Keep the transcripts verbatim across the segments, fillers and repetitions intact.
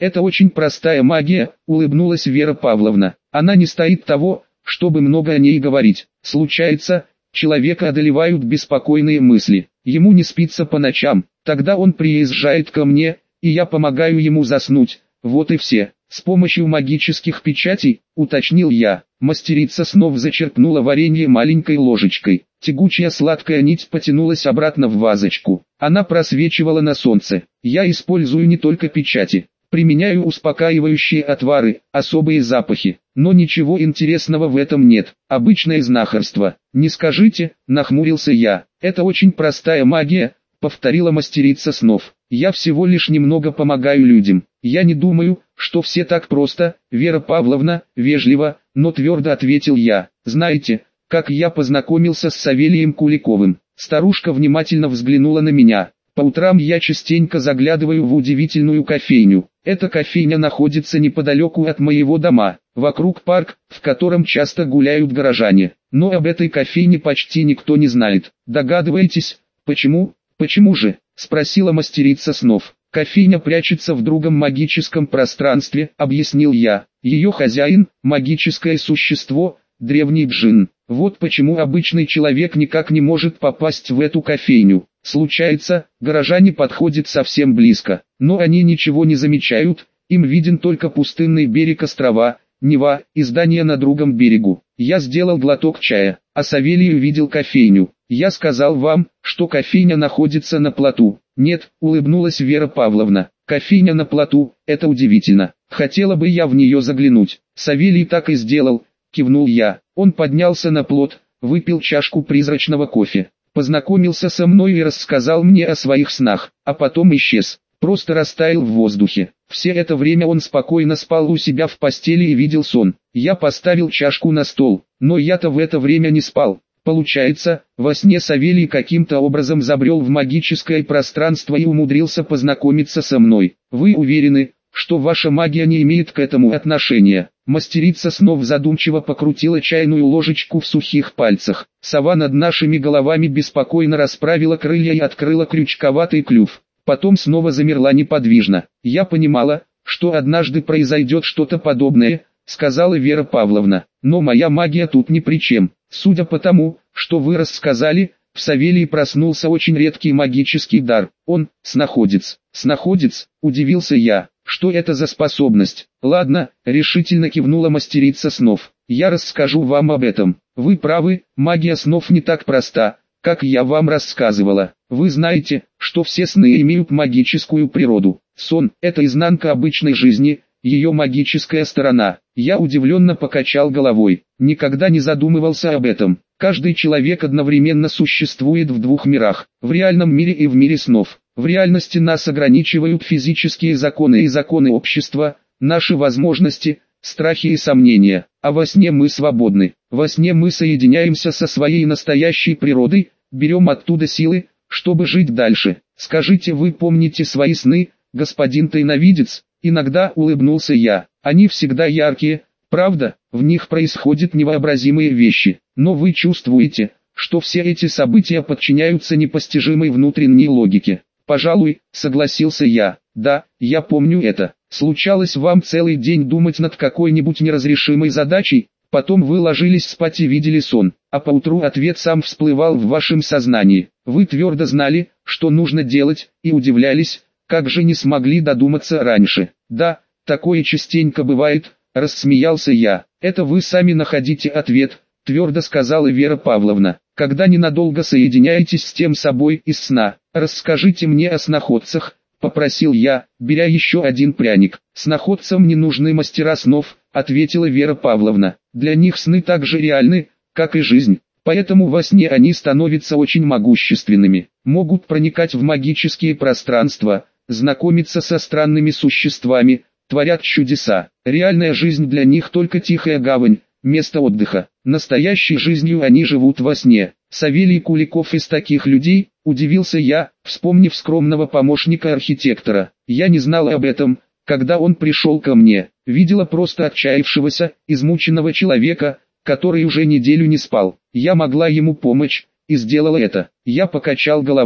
Это очень простая магия, улыбнулась Вера Павловна. Она не стоит того, чтобы много о ней говорить. Случается, человека одолевают беспокойные мысли. Ему не спится по ночам. Тогда он приезжает ко мне, и я помогаю ему заснуть. Вот и все. С помощью магических печатей, уточнил я. Мастерица снова зачерпнула варенье маленькой ложечкой. Тягучая сладкая нить потянулась обратно в вазочку. Она просвечивала на солнце. Я использую не только печати. Применяю успокаивающие отвары, особые запахи. Но ничего интересного в этом нет. Обычное знахарство. Не скажите, нахмурился я. Это очень простая магия, повторила мастерица снов. Я всего лишь немного помогаю людям. Я не думаю, что все так просто, Вера Павловна, вежливо, но твердо ответил я. Знаете, как я познакомился с Савелием Куликовым? Старушка внимательно взглянула на меня. По утрам я частенько заглядываю в удивительную кофейню. Эта кофейня находится неподалеку от моего дома. Вокруг парк, в котором часто гуляют горожане. Но об этой кофейне почти никто не знает. Догадываетесь, почему? Почему же? Спросила мастерица снов. Кофейня прячется в другом магическом пространстве, объяснил я. Ее хозяин, магическое существо, древний джин. Вот почему обычный человек никак не может попасть в эту кофейню. Случается, горожане подходят совсем близко, но они ничего не замечают, им виден только пустынный берег острова, Нева, и здание на другом берегу. Я сделал глоток чая, а Савелий увидел кофейню. Я сказал вам, что кофейня находится на плоту. Нет, улыбнулась Вера Павловна. Кофейня на плоту, это удивительно. Хотела бы я в нее заглянуть. Савелий так и сделал, кивнул я. Он поднялся на плот, выпил чашку призрачного кофе, познакомился со мной и рассказал мне о своих снах, а потом исчез. Просто растаял в воздухе. Все это время он спокойно спал у себя в постели и видел сон. Я поставил чашку на стол, но я-то в это время не спал. Получается, во сне Савелий каким-то образом забрел в магическое пространство и умудрился познакомиться со мной. Вы уверены, что ваша магия не имеет к этому отношения? Мастерица снов задумчиво покрутила чайную ложечку в сухих пальцах. Сова над нашими головами беспокойно расправила крылья и открыла крючковатый клюв. Потом снова замерла неподвижно. Я понимала, что однажды произойдет что-то подобное, сказала Вера Павловна. Но моя магия тут ни при чем. Судя по тому, что вы рассказали, в Савелии проснулся очень редкий магический дар. Он – снаходец. Снаходец, удивился я. Что это за способность? Ладно, решительно кивнула мастерица снов. Я расскажу вам об этом. Вы правы, магия снов не так проста, как я вам рассказывала. Вы знаете, что все сны имеют магическую природу. Сон – это изнанка обычной жизни, ее магическая сторона. Я удивленно покачал головой. Никогда не задумывался об этом. Каждый человек одновременно существует в двух мирах, в реальном мире и в мире снов. В реальности нас ограничивают физические законы и законы общества, наши возможности, страхи и сомнения. А во сне мы свободны. Во сне мы соединяемся со своей настоящей природой, берем оттуда силы, чтобы жить дальше. Скажите, вы помните свои сны, господин тайновидец? Иногда улыбнулся я. Они всегда яркие, правда, в них происходят невообразимые вещи. Но вы чувствуете, что все эти события подчиняются непостижимой внутренней логике. Пожалуй, согласился я. Да, я помню это. Случалось вам целый день думать над какой-нибудь неразрешимой задачей, потом вы ложились спать и видели сон, а поутру ответ сам всплывал в вашем сознании. Вы твердо знали, что нужно делать, и удивлялись, как же не смогли додуматься раньше. Да, такое частенько бывает, рассмеялся я. Это вы сами находите ответ, твердо сказала Вера Павловна. Когда ненадолго соединяетесь с тем собой из сна, расскажите мне о сноходцах, попросил я, беря еще один пряник. Сноходцам не нужны мастера снов, ответила Вера Павловна. Для них сны так же реальны, как и жизнь. Поэтому во сне они становятся очень могущественными, могут проникать в магические пространства, знакомиться со странными существами, творят чудеса. Реальная жизнь для них только тихая гавань, место отдыха. Настоящей жизнью они живут во сне. Савелий Куликов из таких людей, удивился я, вспомнив скромного помощника архитектора. Я не знала об этом, когда он пришел ко мне. Видела просто отчаявшегося, измученного человека, который уже неделю не спал. Я могла ему помочь, и сделала это. Я покачал головой.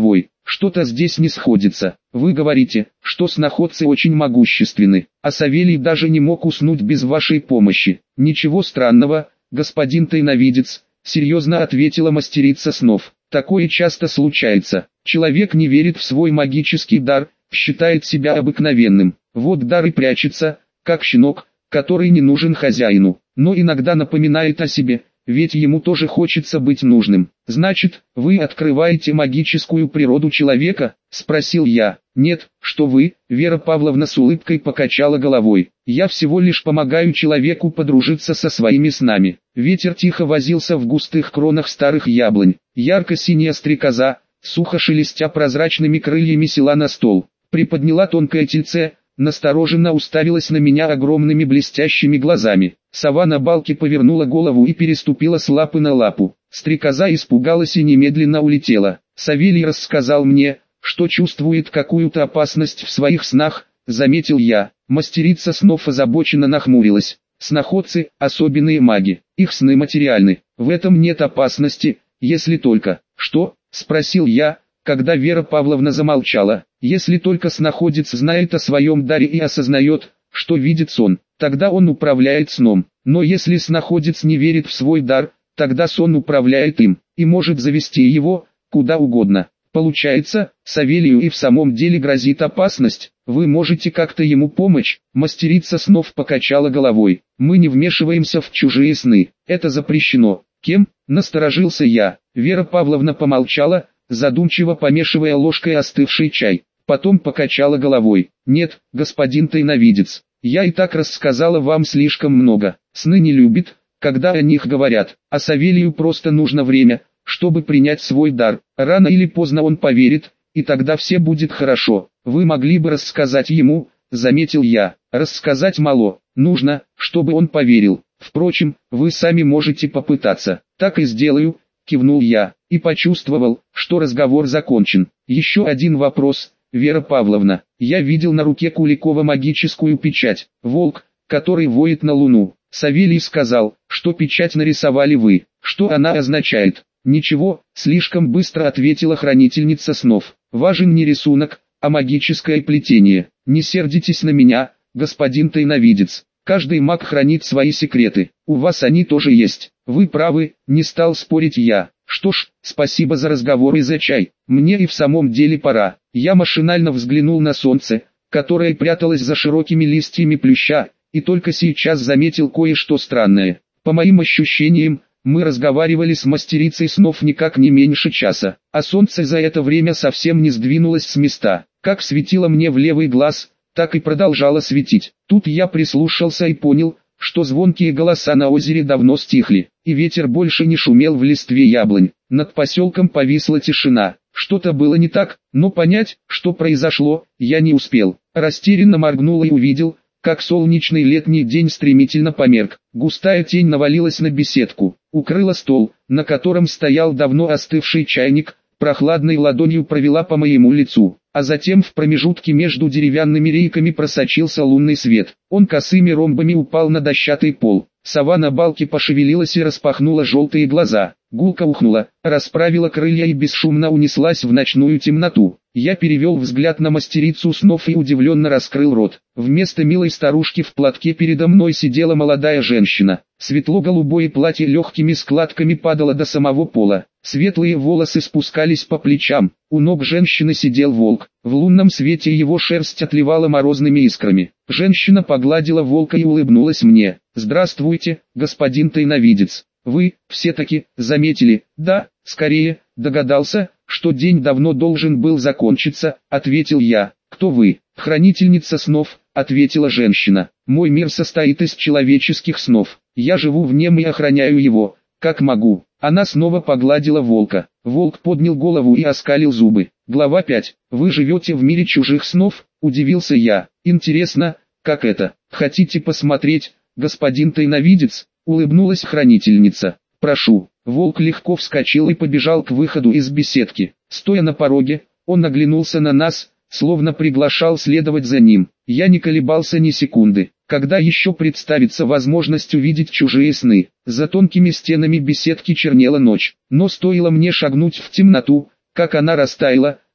что-то здесь не сходится. Вы говорите, что сноходцы очень могущественны, а Савелий даже не мог уснуть без вашей помощи. Ничего странного, господин тайновидец, серьезно ответила мастерица снов. Такое часто случается. Человек не верит в свой магический дар, считает себя обыкновенным. Вот дар и прячется, как щенок, который не нужен хозяину, но иногда напоминает о себе, ведь ему тоже хочется быть нужным. Значит, вы открываете магическую природу человека? Спросил я. Нет, что вы, Вера Павловна с улыбкой покачала головой. Я всего лишь помогаю человеку подружиться со своими снами. Ветер тихо возился в густых кронах старых яблонь. Ярко-синяя стрекоза, сухо шелестя прозрачными крыльями, села на стол. Приподняла тонкое тельце, настороженно уставилась на меня огромными блестящими глазами. Сова на балке повернула голову и переступила с лапы на лапу. Стрекоза испугалась и немедленно улетела. Савелий рассказал мне, что чувствует какую-то опасность в своих снах, заметил я. Мастерица снов озабоченно нахмурилась. Сноходцы – особенные маги, их сны материальны, в этом нет опасности, если только... Что? – спросил я, когда Вера Павловна замолчала. Если только сноходец знает о своем даре и осознает, что видит сон, тогда он управляет сном. Но если сноходец не верит в свой дар, тогда сон управляет им, и может завести его, куда угодно. Получается, Савелию и в самом деле грозит опасность. Вы можете как-то ему помочь? Мастерица снов покачала головой. Мы не вмешиваемся в чужие сны, это запрещено. Кем? Насторожился я. Вера Павловна помолчала, задумчиво помешивая ложкой остывший чай. Потом покачала головой. Нет, господин тайновидец, я и так рассказала вам слишком много. Сны не любит, когда о них говорят, а Савелию просто нужно время, чтобы принять свой дар. Рано или поздно он поверит, и тогда все будет хорошо. Вы могли бы рассказать ему, заметил я. Рассказать мало, нужно, чтобы он поверил. Впрочем, вы сами можете попытаться. Так и сделаю, кивнул я, и почувствовал, что разговор закончен. Еще один вопрос, Вера Павловна. Я видел на руке Куликова магическую печать, волк, который воет на луну. Савелий сказал, что печать нарисовали вы. Что она означает? Ничего, слишком быстро ответила хранительница снов. Важен не рисунок, а магическое плетение. Не сердитесь на меня, господин тайновидец. Каждый маг хранит свои секреты. У вас они тоже есть. Вы правы, не стал спорить я. Что ж, спасибо за разговор и за чай. Мне и в самом деле пора. Я машинально взглянул на солнце, которое пряталось за широкими листьями плюща, и только сейчас заметил кое-что странное. По моим ощущениям, мы разговаривали с мастерицей снов никак не меньше часа, а солнце за это время совсем не сдвинулось с места. Как светило мне в левый глаз, так и продолжало светить. Тут я прислушался и понял, что звонкие голоса на озере давно стихли, и ветер больше не шумел в листве яблонь. Над поселком повисла тишина. Что-то было не так, но понять, что произошло, я не успел. Растерянно моргнул и увидел, как солнечный летний день стремительно померк. Густая тень навалилась на беседку, укрыла стол, на котором стоял давно остывший чайник, прохладной ладонью провела по моему лицу, а затем в промежутке между деревянными рейками просочился лунный свет. Он косыми ромбами упал на дощатый пол. Сова на балке пошевелилась и распахнула желтые глаза. Гулко ухнула, расправила крылья и бесшумно унеслась в ночную темноту. Я перевел взгляд на мастерицу снов и удивленно раскрыл рот. Вместо милой старушки в платке передо мной сидела молодая женщина. Светло-голубое платье легкими складками падало до самого пола. Светлые волосы спускались по плечам. У ног женщины сидел волк. В лунном свете его шерсть отливала морозными искрами. Женщина погладила волка и улыбнулась мне. «Здравствуйте, господин тайновидец. Вы, все-таки, заметили?» «Да, скорее, догадался, что день давно должен был закончиться», — ответил я. «Кто вы?» «Хранительница снов», — ответила женщина. «Мой мир состоит из человеческих снов. Я живу в нем и охраняю его, как могу». Она снова погладила волка. Волк поднял голову и оскалил зубы. Глава пять. «Вы живете в мире чужих снов?» — удивился я. «Интересно, как это? Хотите посмотреть, господин тайновидец?» — улыбнулась хранительница. «Прошу». Волк легко вскочил и побежал к выходу из беседки. Стоя на пороге, он оглянулся на нас, словно приглашал следовать за ним. Я не колебался ни секунды. Когда еще представится возможность увидеть чужие сны? За тонкими стенами беседки чернела ночь. Но стоило мне шагнуть в темноту, как она растаяла,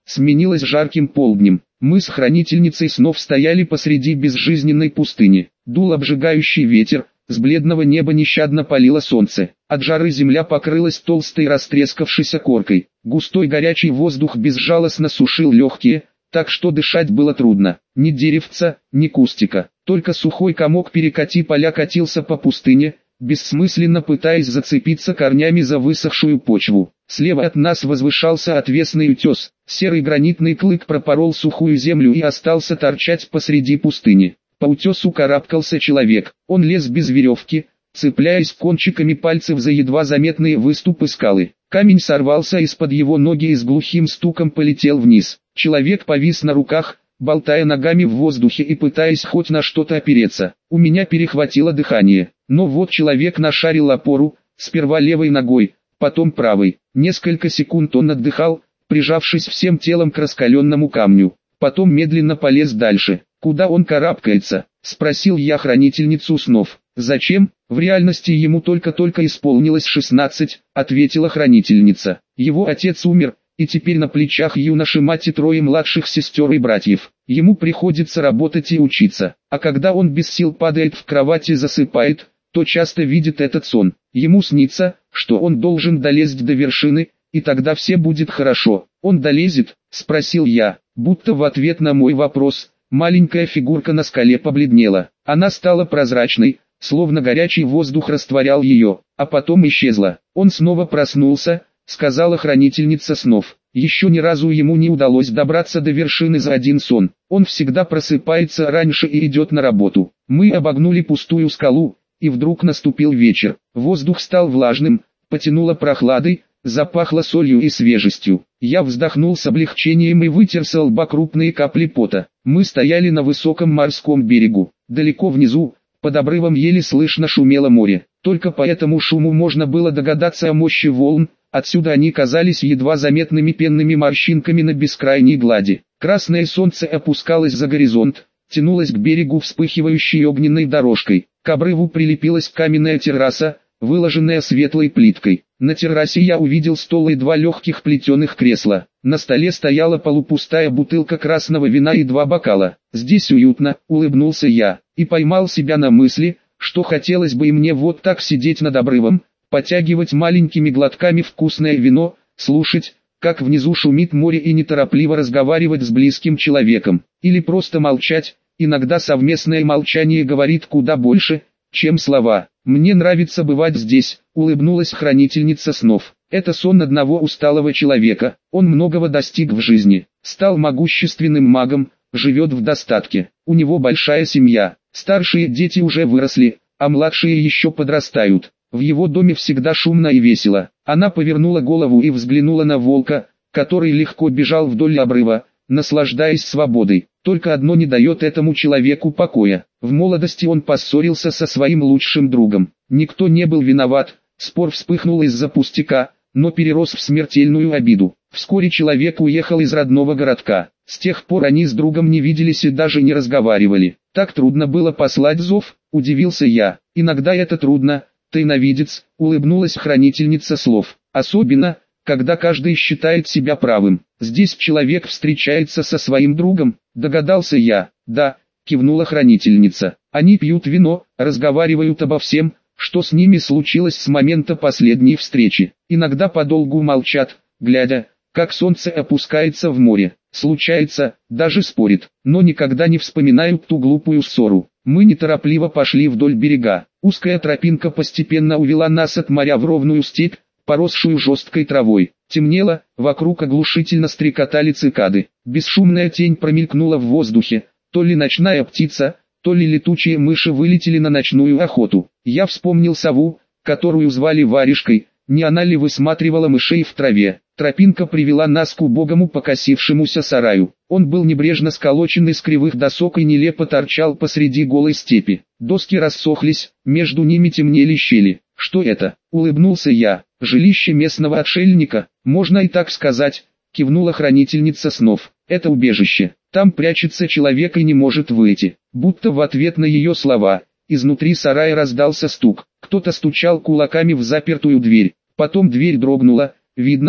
сменилось жарким полднем. Мы с хранительницей снов стояли посреди безжизненной пустыни. Дул обжигающий ветер, с бледного неба нещадно палило солнце. От жары земля покрылась толстой растрескавшейся коркой. Густой горячий воздух безжалостно сушил легкие, так что дышать было трудно. Ни деревца, ни кустика. Только сухой комок перекати поля катился по пустыне, бессмысленно пытаясь зацепиться корнями за высохшую почву. Слева от нас возвышался отвесный утес. Серый гранитный клык пропорол сухую землю и остался торчать посреди пустыни. По утесу карабкался человек. Он лез без веревки, цепляясь кончиками пальцев за едва заметные выступы скалы. Камень сорвался из-под его ноги и с глухим стуком полетел вниз. Человек повис на руках, болтая ногами в воздухе и пытаясь хоть на что-то опереться. У меня перехватило дыхание. Но вот человек нашарил опору, сперва левой ногой, потом правой. Несколько секунд он отдыхал, прижавшись всем телом к раскаленному камню. Потом медленно полез дальше. «Куда он карабкается?» – спросил я хранительницу снов. «Зачем? В реальности ему только-только исполнилось шестнадцать», – ответила хранительница. «Его отец умер, и теперь на плечах юноши мать и трое младших сестер и братьев. Ему приходится работать и учиться, а когда он без сил падает в кровать и засыпает, то часто видит этот сон. Ему снится, что он должен долезть до вершины, и тогда все будет хорошо». «Он долезет?» – спросил я, будто в ответ на мой вопрос. Маленькая фигурка на скале побледнела. Она стала прозрачной, словно горячий воздух растворял ее, а потом исчезла. «Он снова проснулся», — сказала хранительница снов. «Еще ни разу ему не удалось добраться до вершины за один сон. Он всегда просыпается раньше и идет на работу». Мы обогнули пустую скалу, и вдруг наступил вечер. Воздух стал влажным, потянуло прохладой, запахло солью и свежестью. Я вздохнул с облегчением и вытер со лба крупные капли пота. Мы стояли на высоком морском берегу. Далеко внизу, под обрывом еле слышно шумело море. Только по этому шуму можно было догадаться о мощи волн, отсюда они казались едва заметными пенными морщинками на бескрайней глади. Красное солнце опускалось за горизонт, тянулось к берегу вспыхивающей огненной дорожкой. К обрыву прилепилась каменная терраса, выложенная светлой плиткой. На террасе я увидел стол и два легких плетеных кресла. На столе стояла полупустая бутылка красного вина и два бокала. «Здесь уютно», — улыбнулся я, и поймал себя на мысли, что хотелось бы и мне вот так сидеть над обрывом, потягивать маленькими глотками вкусное вино, слушать, как внизу шумит море и неторопливо разговаривать с близким человеком. Или просто молчать, иногда совместное молчание говорит куда больше, чем слова. «Мне нравится бывать здесь», — улыбнулась хранительница снов. «Это сон одного усталого человека, он многого достиг в жизни, стал могущественным магом, живет в достатке, у него большая семья, старшие дети уже выросли, а младшие еще подрастают. В его доме всегда шумно и весело». Она повернула голову и взглянула на волка, который легко бежал вдоль обрыва, наслаждаясь свободой. Только одно не дает этому человеку покоя. В молодости он поссорился со своим лучшим другом. Никто не был виноват, спор вспыхнул из-за пустяка, но перерос в смертельную обиду. Вскоре человек уехал из родного городка. С тех пор они с другом не виделись и даже не разговаривали. «Так трудно было послать зов?» – удивился я. «Иногда это трудно, тайновидец», – улыбнулась хранительница слов. «Особенно, когда каждый считает себя правым. Здесь человек встречается со своим другом», – догадался я. «Да», – кивнула хранительница. «Они пьют вино, разговаривают обо всем, что с ними случилось с момента последней встречи. Иногда подолгу молчат, глядя, как солнце опускается в море. Случается, даже спорят, но никогда не вспоминают ту глупую ссору». Мы неторопливо пошли вдоль берега. Узкая тропинка постепенно увела нас от моря в ровную степь, поросшую жесткой травой. Темнело, вокруг оглушительно стрекотали цикады. Бесшумная тень промелькнула в воздухе, то ли ночная птица, то ли летучие мыши вылетели на ночную охоту. Я вспомнил сову, которую звали Варежкой, не она ли высматривала мышей в траве. Тропинка привела нас к убогому покосившемуся сараю. Он был небрежно сколочен из кривых досок и нелепо торчал посреди голой степи. Доски рассохлись, между ними темнели щели. «Что это?» — улыбнулся я. «Жилище местного отшельника, можно и так сказать», — кивнула хранительница снов. «Это убежище. Там прячется человек и не может выйти». Будто в ответ на ее слова, изнутри сарая раздался стук. Кто-то стучал кулаками в запертую дверь. Потом дверь дрогнула. «Видно,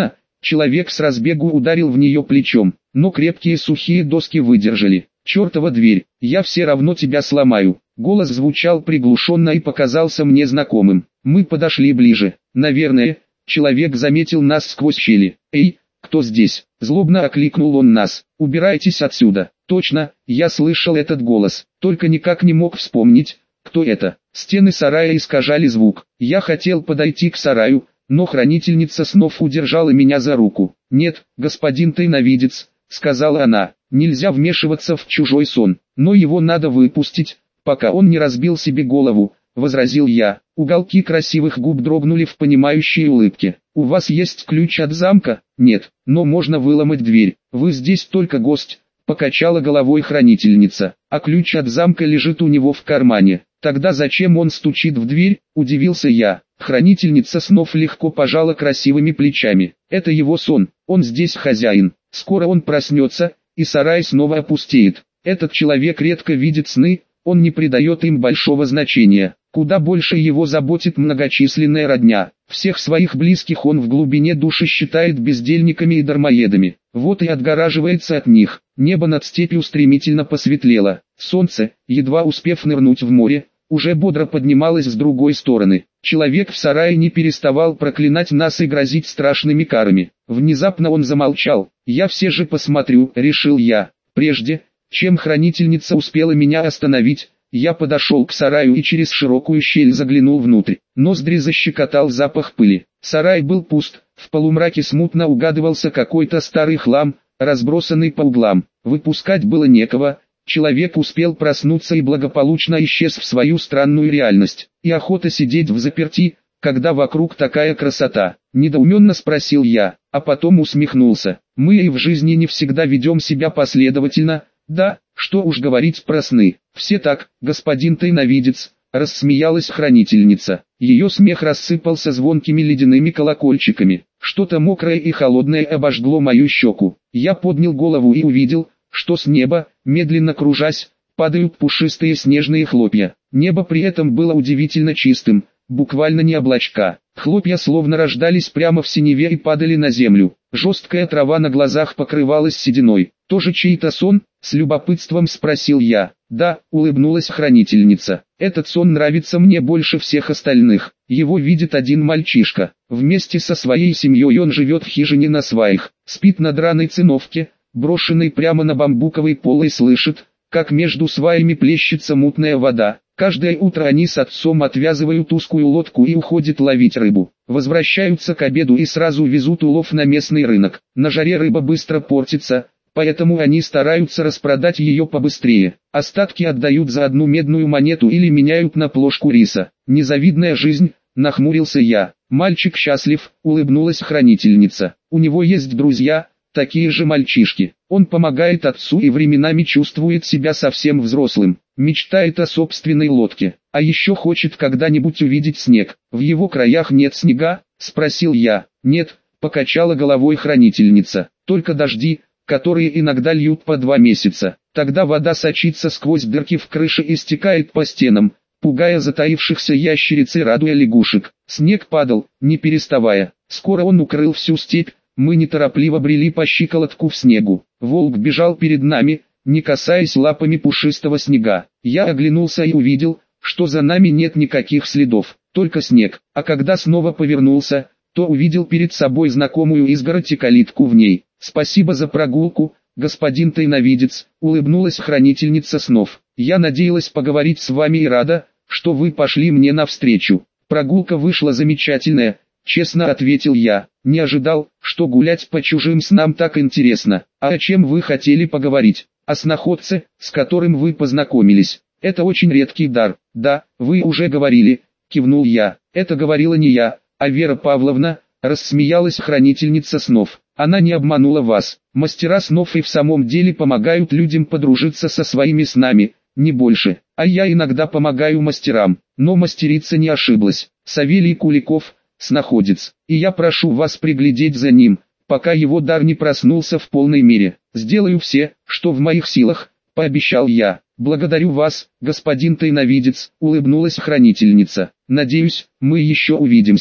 Человек с разбегу ударил в нее плечом, но крепкие сухие доски выдержали. «Чертова дверь, я все равно тебя сломаю». Голос звучал приглушенно и показался мне знакомым. Мы подошли ближе. Наверное, человек заметил нас сквозь щели. «Эй, кто здесь?» Злобно окликнул он нас. «Убирайтесь отсюда». Точно, я слышал этот голос, только никак не мог вспомнить, кто это. Стены сарая искажали звук. Я хотел подойти к сараю, но хранительница снов удержала меня за руку. «Нет, господин тайновидец», — сказала она, — «нельзя вмешиваться в чужой сон, но его надо выпустить, пока он не разбил себе голову», — возразил я. Уголки красивых губ дрогнули в понимающей улыбке. «У вас есть ключ от замка?» «Нет, но можно выломать дверь. Вы здесь только гость», — покачала головой хранительница. «А ключ от замка лежит у него в кармане». «Тогда зачем он стучит в дверь?» – удивился я. Хранительница снов легко пожала красивыми плечами. «Это его сон, он здесь хозяин. Скоро он проснется, и сарай снова опустеет. Этот человек редко видит сны, он не придает им большого значения. Куда больше его заботит многочисленная родня. Всех своих близких он в глубине души считает бездельниками и дармоедами. Вот и отгораживается от них». Небо над степью стремительно посветлело. Солнце, едва успев нырнуть в море, уже бодро поднималось с другой стороны. Человек в сарае не переставал проклинать нас и грозить страшными карами. Внезапно он замолчал. «Я все же посмотрю», — решил я. Прежде, чем хранительница успела меня остановить, я подошел к сараю и через широкую щель заглянул внутрь. Ноздри защекотал запах пыли. Сарай был пуст, в полумраке смутно угадывался какой-то старый хлам, разбросанный по углам. Выпускать было некого. Человек успел проснуться и благополучно исчез в свою странную реальность. И охота сидеть взаперти, когда вокруг такая красота. Недоуменно спросил я, а потом усмехнулся. Мы и в жизни не всегда ведем себя последовательно. Да, что уж говорить про сны. Все так, господин тайновидец, рассмеялась хранительница. Ее смех рассыпался звонкими ледяными колокольчиками. Что-то мокрое и холодное обожгло мою щеку. Я поднял голову и увидел, что с неба, медленно кружась, падают пушистые снежные хлопья. Небо при этом было удивительно чистым, буквально не облачка. Хлопья словно рождались прямо в синеве и падали на землю. Жесткая трава на глазах покрывалась сединой. «Тоже чей-то сон?» — с любопытством спросил я. «Да», — улыбнулась хранительница. «Этот сон нравится мне больше всех остальных. Его видит один мальчишка. Вместе со своей семьей он живет в хижине на сваях, спит на драной циновке, брошенный прямо на бамбуковый пол, и слышит, как между сваями плещется мутная вода. Каждое утро они с отцом отвязывают узкую лодку и уходят ловить рыбу. Возвращаются к обеду и сразу везут улов на местный рынок. На жаре рыба быстро портится, поэтому они стараются распродать ее побыстрее. Остатки отдают за одну медную монету или меняют на плошку риса. Незавидная жизнь», — нахмурился я. «Мальчик счастлив», — улыбнулась хранительница. «У него есть друзья, такие же мальчишки. Он помогает отцу и временами чувствует себя совсем взрослым. Мечтает о собственной лодке. А еще хочет когда-нибудь увидеть снег. В его краях нет снега?» — спросил я. «Нет», — покачала головой хранительница. «Только дожди, которые иногда льют по два месяца. Тогда вода сочится сквозь дырки в крыше и стекает по стенам, пугая затаившихся ящериц и радуя лягушек. Снег падал, не переставая. Скоро он укрыл всю степь. Мы неторопливо брели по щиколотку в снегу. Волк бежал перед нами, не касаясь лапами пушистого снега. Я оглянулся и увидел, что за нами нет никаких следов, только снег. А когда снова повернулся, то увидел перед собой знакомую изгородь и калитку в ней. «Спасибо за прогулку, господин тайновидец», — улыбнулась хранительница снов. «Я надеялась поговорить с вами и рада, что вы пошли мне навстречу. Прогулка вышла замечательная», — честно ответил я. «Не ожидал, что гулять по чужим снам так интересно. А о чем вы хотели поговорить?» «О сноходце, с которым вы познакомились. Это очень редкий дар». «Да, вы уже говорили», — кивнул я. «Это говорила не я, а Вера Павловна», — рассмеялась хранительница снов. «Она не обманула вас. Мастера снов и в самом деле помогают людям подружиться со своими снами, не больше. А я иногда помогаю мастерам». Но мастерица не ошиблась. Савелий Куликов — сноходец, и я прошу вас приглядеть за ним, пока его дар не проснулся в полной мере. «Сделаю все, что в моих силах», — пообещал я. «Благодарю вас, господин тайновидец», — улыбнулась хранительница. «Надеюсь, мы еще увидимся».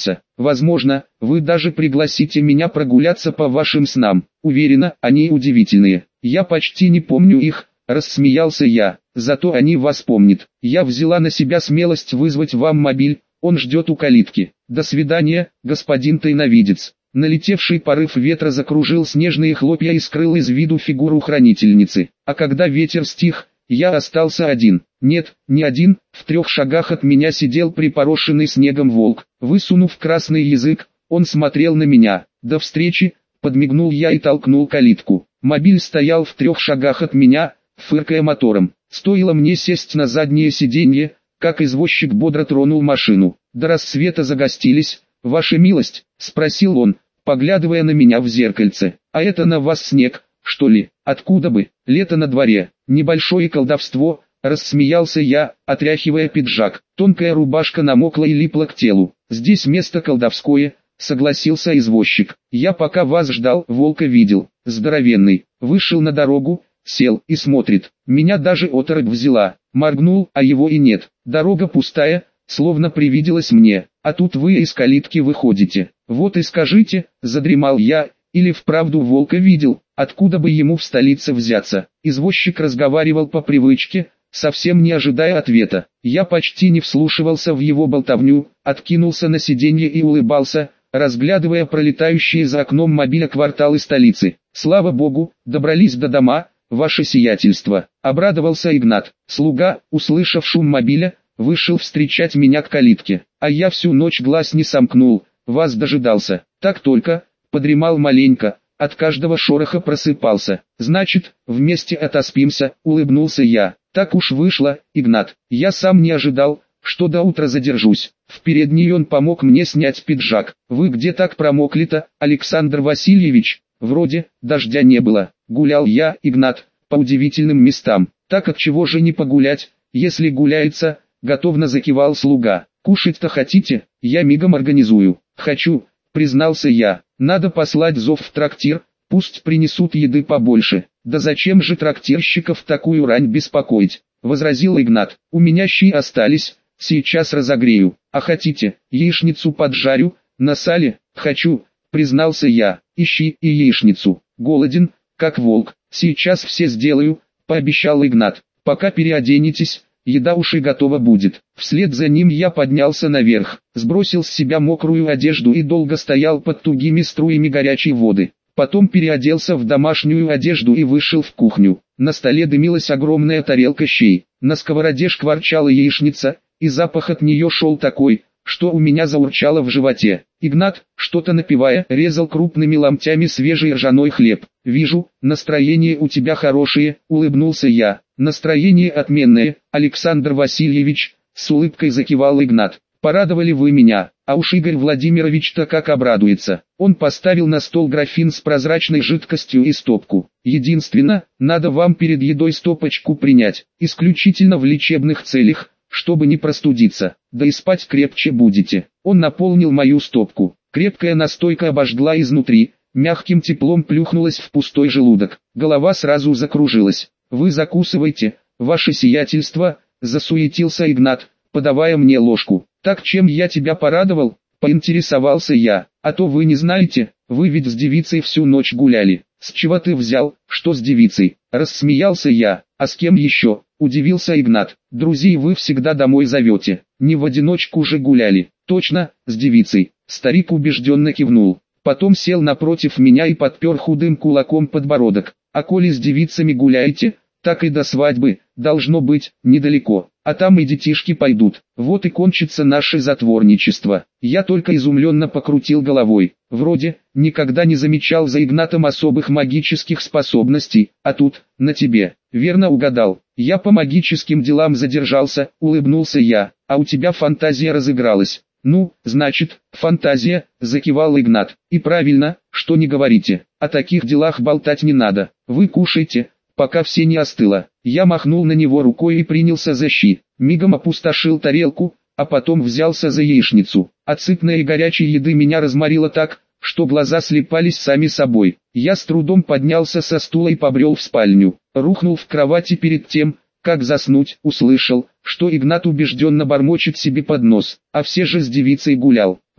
Возможно, вы даже пригласите меня прогуляться по вашим снам. Уверена, они удивительные. Я почти не помню их, рассмеялся я. Зато они вас помнят. Я взяла на себя смелость вызвать вам мобиль, он ждет у калитки. До свидания, господин тайновидец. Налетевший порыв ветра закружил снежные хлопья и скрыл из виду фигуру хранительницы. А когда ветер стих, я остался один. Нет, не один, в трех шагах от меня сидел припорошенный снегом волк. Высунув красный язык, он смотрел на меня. До встречи, подмигнул я и толкнул калитку. Мобиль стоял в трех шагах от меня, фыркая мотором. Стоило мне сесть на заднее сиденье, как извозчик бодро тронул машину. До рассвета загостились, ваша милость, спросил он, поглядывая на меня в зеркальце. А это на вас снег, что ли? Откуда бы? Лето на дворе, небольшое колдовство, рассмеялся я, отряхивая пиджак. Тонкая рубашка намокла и липла к телу. Здесь место колдовское, согласился извозчик. Я пока вас ждал, волка видел, здоровенный. Вышел на дорогу, сел и смотрит. Меня даже оторопь взяла. Моргнул, а его и нет. Дорога пустая, словно привиделась мне. А тут вы из калитки выходите. Вот и скажите, задремал я, или вправду волка видел, откуда бы ему в столице взяться. Извозчик разговаривал по привычке, совсем не ожидая ответа. Я почти не вслушивался в его болтовню, откинулся на сиденье и улыбался, разглядывая пролетающие за окном мобиля кварталы столицы. Слава богу, добрались до дома, ваше сиятельство. Обрадовался Игнат. Слуга, услышав шум мобиля, вышел встречать меня к калитке. А я всю ночь глаз не сомкнул, вас дожидался. Так только, подремал маленько, от каждого шороха просыпался. Значит, вместе отоспимся, улыбнулся я. Так уж вышло, Игнат. Я сам не ожидал, что до утра задержусь. В передней он помог мне снять пиджак. Вы где так промокли-то, Александр Васильевич? Вроде, дождя не было. Гулял я, Игнат, по удивительным местам. Так от чего же не погулять, если гуляется, готовно закивал слуга. Кушать-то хотите? Я мигом организую. Хочу, признался я. Надо послать зов в трактир, пусть принесут еды побольше. Да зачем же трактирщиков в такую рань беспокоить? Возразил Игнат. У меня щи остались, сейчас разогрею. А хотите, яичницу поджарю, на сале? Хочу, признался я. Ищи и яичницу. Голоден, как волк. Сейчас все сделаю, пообещал Игнат. Пока переоденетесь, еда уж и готова будет. Вслед за ним я поднялся наверх, сбросил с себя мокрую одежду и долго стоял под тугими струями горячей воды. Потом переоделся в домашнюю одежду и вышел в кухню. На столе дымилась огромная тарелка щей. На сковороде шкварчала яичница, и запах от нее шел такой, что у меня заурчало в животе. Игнат, что-то напевая, резал крупными ломтями свежий ржаной хлеб. «Вижу, настроение у тебя хорошее», — улыбнулся я. «Настроение отменное, Александр Васильевич», — с улыбкой закивал Игнат. «Порадовали вы меня, а уж Игорь Владимирович-то как обрадуется». Он поставил на стол графин с прозрачной жидкостью и стопку. «Единственно, надо вам перед едой стопочку принять, исключительно в лечебных целях, чтобы не простудиться, да и спать крепче будете». Он наполнил мою стопку. Крепкая настойка обожгла изнутри, мягким теплом плюхнулась в пустой желудок. Голова сразу закружилась. «Вы закусывайте, ваше сиятельство», — засуетился Игнат, подавая мне ложку. «Так чем я тебя порадовал?» — поинтересовался я. «А то вы не знаете, вы ведь с девицей всю ночь гуляли». «С чего ты взял, что с девицей?» — рассмеялся я. «А с кем еще?» — удивился Игнат. «Друзей вы всегда домой зовете, не в одиночку же гуляли». «Точно, с девицей». Старик убежденно кивнул. Потом сел напротив меня и подпер худым кулаком подбородок. «А коли с девицами гуляете, так и до свадьбы, должно быть, недалеко. А там и детишки пойдут. Вот и кончится наше затворничество». Я только изумленно покрутил головой. Вроде, никогда не замечал за Игнатом особых магических способностей, а тут, на тебе. Верно угадал. Я по магическим делам задержался, улыбнулся я. А у тебя фантазия разыгралась. «Ну, значит, фантазия», — закивал Игнат. «И правильно, что не говорите. О таких делах болтать не надо. Вы кушайте, пока все не остыло». Я махнул на него рукой и принялся за щи. Мигом опустошил тарелку, а потом взялся за яичницу. От сытной и горячей еды меня разморило так, что глаза слепались сами собой. Я с трудом поднялся со стула и побрел в спальню. Рухнул в кровати перед тем, как заснуть, услышал, что Игнат убежденно бормочет себе под нос. А все же с девицей гулял.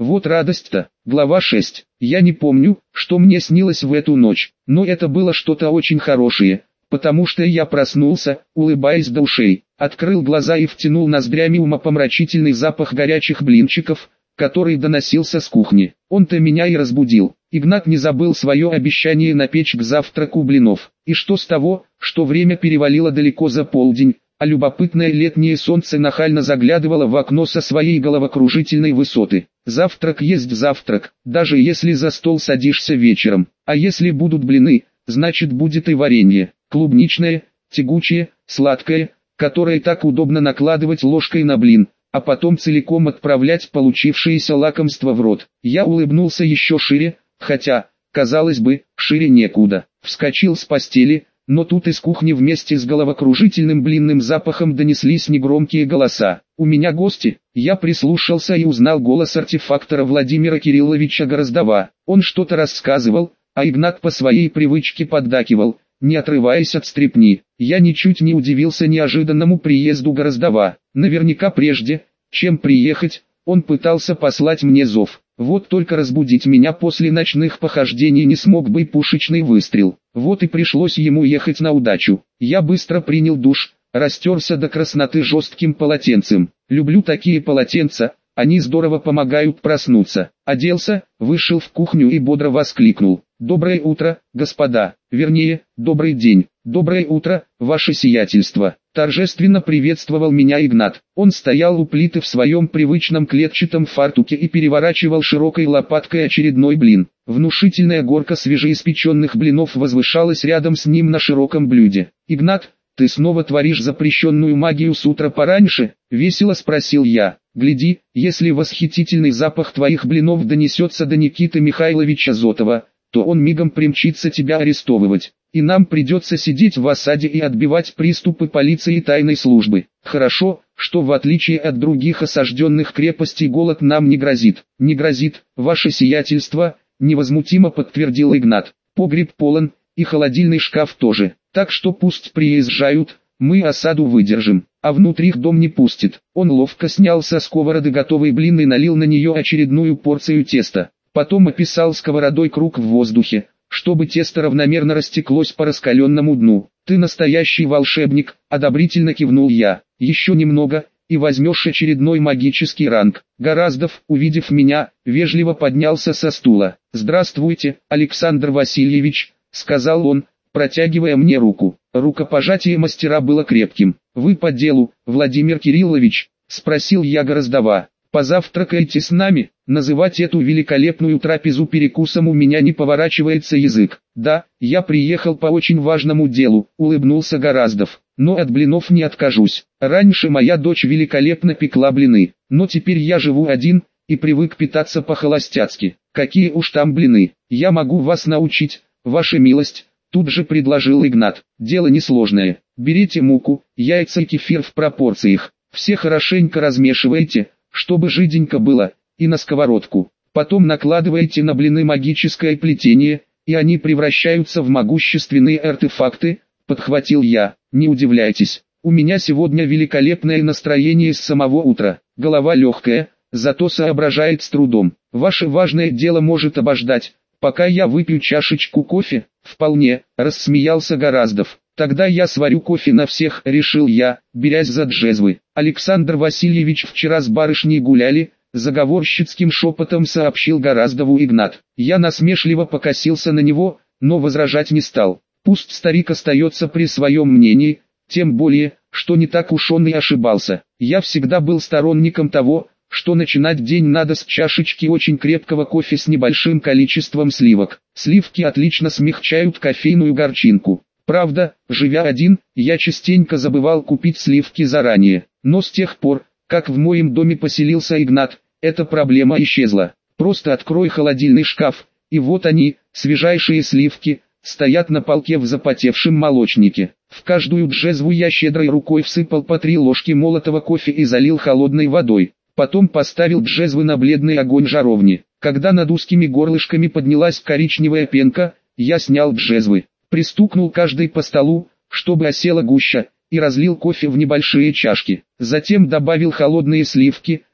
Вот радость-то. Глава шесть. Я не помню, что мне снилось в эту ночь, но это было что-то очень хорошее, потому что я проснулся, улыбаясь до ушей, открыл глаза и втянул ноздрями умопомрачительный запах горячих блинчиков, который доносился с кухни. Он-то меня и разбудил. Игнат не забыл свое обещание напечь к завтраку блинов. И что с того, что время перевалило далеко за полдень, а любопытное летнее солнце нахально заглядывало в окно со своей головокружительной высоты. Завтрак есть завтрак, даже если за стол садишься вечером. А если будут блины, значит будет и варенье, клубничное, тягучее, сладкое, которое так удобно накладывать ложкой на блин, а потом целиком отправлять получившееся лакомство в рот. Я улыбнулся еще шире, хотя, казалось бы, шире некуда. Вскочил с постели, но тут из кухни вместе с головокружительным блинным запахом донеслись негромкие голоса. «У меня гости». Я прислушался и узнал голос артефактора Владимира Кирилловича Гороздова. Он что-то рассказывал, а Игнат по своей привычке поддакивал, не отрываясь от стряпни. Я ничуть не удивился неожиданному приезду Гороздова. Наверняка прежде, чем приехать, он пытался послать мне зов. Вот только разбудить меня после ночных похождений не смог бы и пушечный выстрел. Вот и пришлось ему ехать на удачу. Я быстро принял душ, растерся до красноты жестким полотенцем. Люблю такие полотенца, они здорово помогают проснуться. Оделся, вышел в кухню и бодро воскликнул: «Доброе утро, господа, вернее, добрый день, доброе утро, ваше сиятельство». Торжественно приветствовал меня Игнат. Он стоял у плиты в своем привычном клетчатом фартуке и переворачивал широкой лопаткой очередной блин. Внушительная горка свежеиспеченных блинов возвышалась рядом с ним на широком блюде. «Игнат, ты снова творишь запрещенную магию с утра пораньше?» — весело спросил я. «Гляди, если восхитительный запах твоих блинов донесется до Никиты Михайловича Зотова, то он мигом примчится тебя арестовывать, и нам придется сидеть в осаде и отбивать приступы полиции и тайной службы. Хорошо, что в отличие от других осажденных крепостей голод нам не грозит». «Не грозит, ваше сиятельство», — невозмутимо подтвердил Игнат. «Погреб полон, и холодильный шкаф тоже, так что пусть приезжают, мы осаду выдержим, а внутрь их дом не пустит». Он ловко снял со сковороды готовый блин и налил на нее очередную порцию теста. Потом описал сковородой круг в воздухе, чтобы тесто равномерно растеклось по раскаленному дну. «Ты настоящий волшебник», — одобрительно кивнул я. «Еще немного, и возьмешь очередной магический ранг». Гораздов, увидев меня, вежливо поднялся со стула. «Здравствуйте, Александр Васильевич», — сказал он, протягивая мне руку. Рукопожатие мастера было крепким. «Вы по делу, Владимир Кириллович?» — спросил я Гороздова. «Позавтракайте с нами?» Называть эту великолепную трапезу перекусом у меня не поворачивается язык. «Да, я приехал по очень важному делу», — улыбнулся Гораздов. «Но от блинов не откажусь. Раньше моя дочь великолепно пекла блины, но теперь я живу один и привык питаться по-холостяцки. Какие уж там блины, я могу вас научить, ваша милость», — тут же предложил Игнат. «Дело несложное. Берите муку, яйца и кефир в пропорциях. Все хорошенько размешивайте, чтобы жиденько было, и на сковородку. Потом накладывайте на блины магическое плетение, и они превращаются в могущественные артефакты», — подхватил я. «Не удивляйтесь, у меня сегодня великолепное настроение с самого утра, голова легкая, зато соображает с трудом. Ваше важное дело может обождать, пока я выпью чашечку кофе?» «Вполне», — рассмеялся Гораздов. «Тогда я сварю кофе на всех», — решил я, берясь за джезвы. «Александр Васильевич вчера с барышней гуляли», — заговорщицким шепотом сообщил Гораздову Игнат. Я насмешливо покосился на него, но возражать не стал. Пусть старик остается при своем мнении, тем более, что не так уж он и ошибался. Я всегда был сторонником того, что начинать день надо с чашечки очень крепкого кофе с небольшим количеством сливок. Сливки отлично смягчают кофейную горчинку. Правда, живя один, я частенько забывал купить сливки заранее. Но с тех пор, как в моем доме поселился Игнат, эта проблема исчезла. Просто открой холодильный шкаф, и вот они, свежайшие сливки, стоят на полке в запотевшем молочнике. В каждую джезву я щедрой рукой всыпал по три ложки молотого кофе и залил холодной водой. Потом поставил джезвы на бледный огонь жаровни. Когда над узкими горлышками поднялась коричневая пенка, я снял джезвы, пристукнул каждый по столу, чтобы осела гуща, и разлил кофе в небольшие чашки. Затем добавил холодные сливки,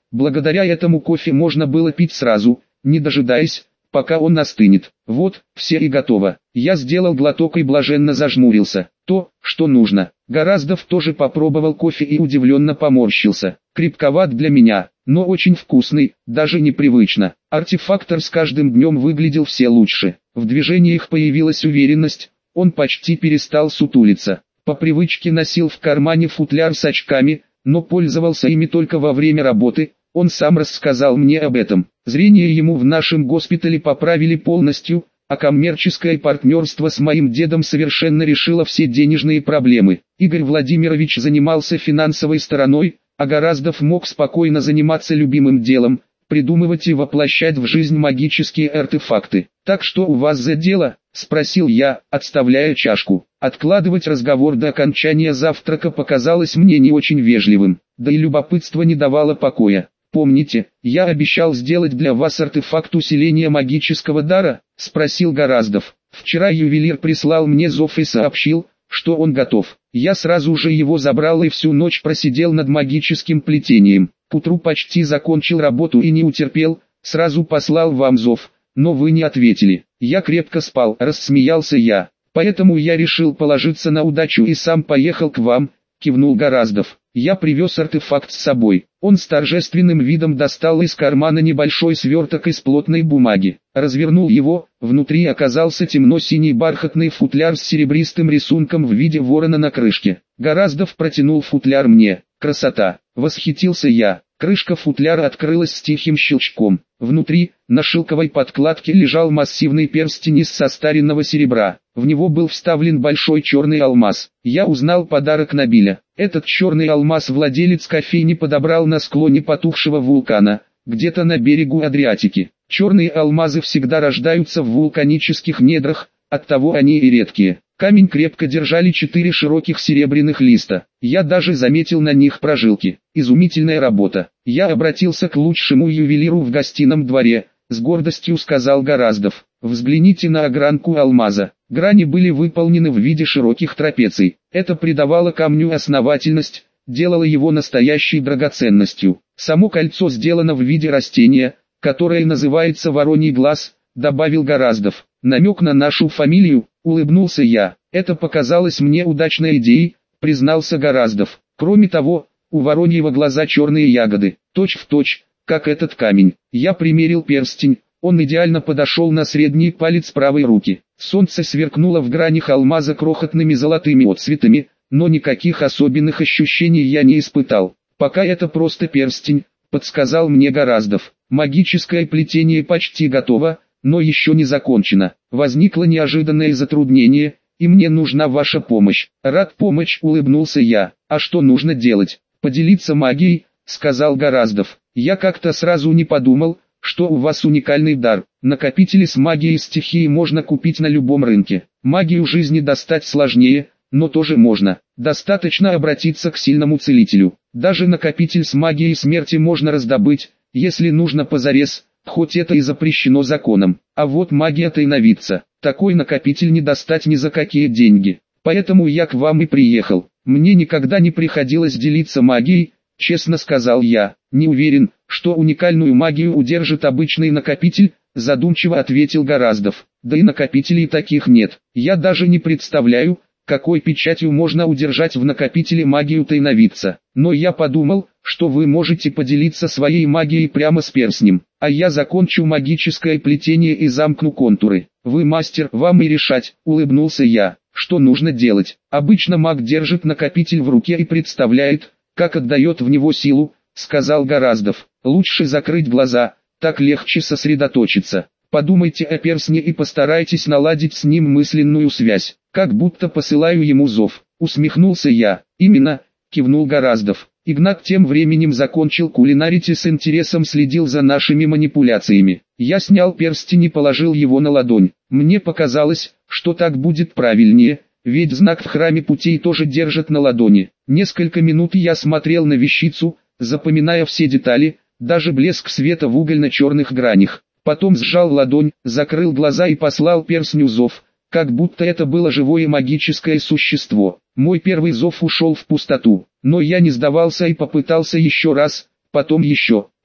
Благодаря этому кофе можно было пить сразу, не дожидаясь, пока он остынет. Вот, все и готово. Я сделал глоток и блаженно зажмурился. То, что нужно. Гораздов тоже попробовал кофе и удивленно поморщился. Крепковат для меня, но очень вкусный, даже непривычно. Артефактор с каждым днем выглядел все лучше. В движениях появилась уверенность, он почти перестал сутулиться. По привычке носил в кармане футляр с очками, но пользовался ими только во время работы. Он сам рассказал мне об этом. Зрение ему в нашем госпитале поправили полностью, а коммерческое партнерство с моим дедом совершенно решило все денежные проблемы. Игорь Владимирович занимался финансовой стороной, а Гораздов мог спокойно заниматься любимым делом, придумывать и воплощать в жизнь магические артефакты. «Так что у вас за дело?» – спросил я, отставляя чашку. Откладывать разговор до окончания завтрака показалось мне не очень вежливым, да и любопытство не давало покоя. «Помните, я обещал сделать для вас артефакт усиления магического дара?» – спросил Гораздов. «Вчера ювелир прислал мне зов и сообщил, что он готов. Я сразу же его забрал и всю ночь просидел над магическим плетением. К утру почти закончил работу и не утерпел, сразу послал вам зов, но вы не ответили. Я крепко спал», – рассмеялся я. «Поэтому я решил положиться на удачу и сам поехал к вам», – кивнул Гораздов. «Я привез артефакт с собой». Он с торжественным видом достал из кармана небольшой сверток из плотной бумаги. Развернул его, внутри оказался темно-синий бархатный футляр с серебристым рисунком в виде ворона на крышке. Гораздов протянул футляр мне. «Красота!» — восхитился я. Крышка футляра открылась с тихим щелчком. Внутри, на шелковой подкладке, лежал массивный перстень из состаренного серебра. В него был вставлен большой черный алмаз. Я узнал подарок Набиля. Этот черный алмаз владелец кофейни подобрал на склоне потухшего вулкана, где-то на берегу Адриатики. Черные алмазы всегда рождаются в вулканических недрах, оттого они и редкие. Камень крепко держали четыре широких серебряных листа. Я даже заметил на них прожилки. Изумительная работа. Я обратился к лучшему ювелиру в гостином дворе, с гордостью сказал Гораздов. Взгляните на огранку алмаза. Грани были выполнены в виде широких трапеций. Это придавало камню основательность, делало его настоящей драгоценностью. Само кольцо сделано в виде растения, которое называется вороний глаз, добавил Гораздов. Намек на нашу фамилию, улыбнулся я. Это показалось мне удачной идеей, признался Гораздов. Кроме того, у вороньего глаза черные ягоды, точь в точь, как этот камень. Я примерил перстень, он идеально подошел на средний палец правой руки. Солнце сверкнуло в гранях алмаза крохотными золотыми отцветами, но никаких особенных ощущений я не испытал. Пока это просто перстень, подсказал мне Гораздов. Магическое плетение почти готово, но еще не закончено. Возникло неожиданное затруднение, и мне нужна ваша помощь. Рад помочь, улыбнулся я. А что нужно делать? Поделиться магией, сказал Гораздов. Я как-то сразу не подумал, что у вас уникальный дар. Накопители с магией стихии можно купить на любом рынке. Магию жизни достать сложнее, но тоже можно. Достаточно обратиться к сильному целителю. Даже накопитель с магией смерти можно раздобыть, если нужно позарез, хоть это и запрещено законом. А вот магия тайновидца, такой накопитель не достать ни за какие деньги. Поэтому я к вам и приехал. Мне никогда не приходилось делиться магией, честно сказал я. Не уверен, что уникальную магию удержит обычный накопитель, задумчиво ответил Гораздов. Да и накопителей таких нет. Я даже не представляю, какой печатью можно удержать в накопителе магию тайновидца. Но я подумал, что вы можете поделиться своей магией прямо с перстнем, а я закончу магическое плетение и замкну контуры. Вы мастер, вам и решать, улыбнулся я. Что нужно делать? Обычно маг держит накопитель в руке и представляет, как отдает в него силу, сказал Гораздов. Лучше закрыть глаза, так легче сосредоточиться. Подумайте о перстне и постарайтесь наладить с ним мысленную связь, как будто посылаю ему зов. Усмехнулся я. Именно, кивнул Гораздов. Игнат тем временем закончил кулинарить и с интересом следил за нашими манипуляциями. Я снял перстень и положил его на ладонь. Мне показалось, что так будет правильнее, ведь знак в храме путей тоже держат на ладони. Несколько минут я смотрел на вещицу, запоминая все детали, даже блеск света в угольно-черных гранях. Потом сжал ладонь, закрыл глаза и послал перстню зов, как будто это было живое магическое существо. Мой первый зов ушел в пустоту, но я не сдавался и попытался еще раз, потом еще, и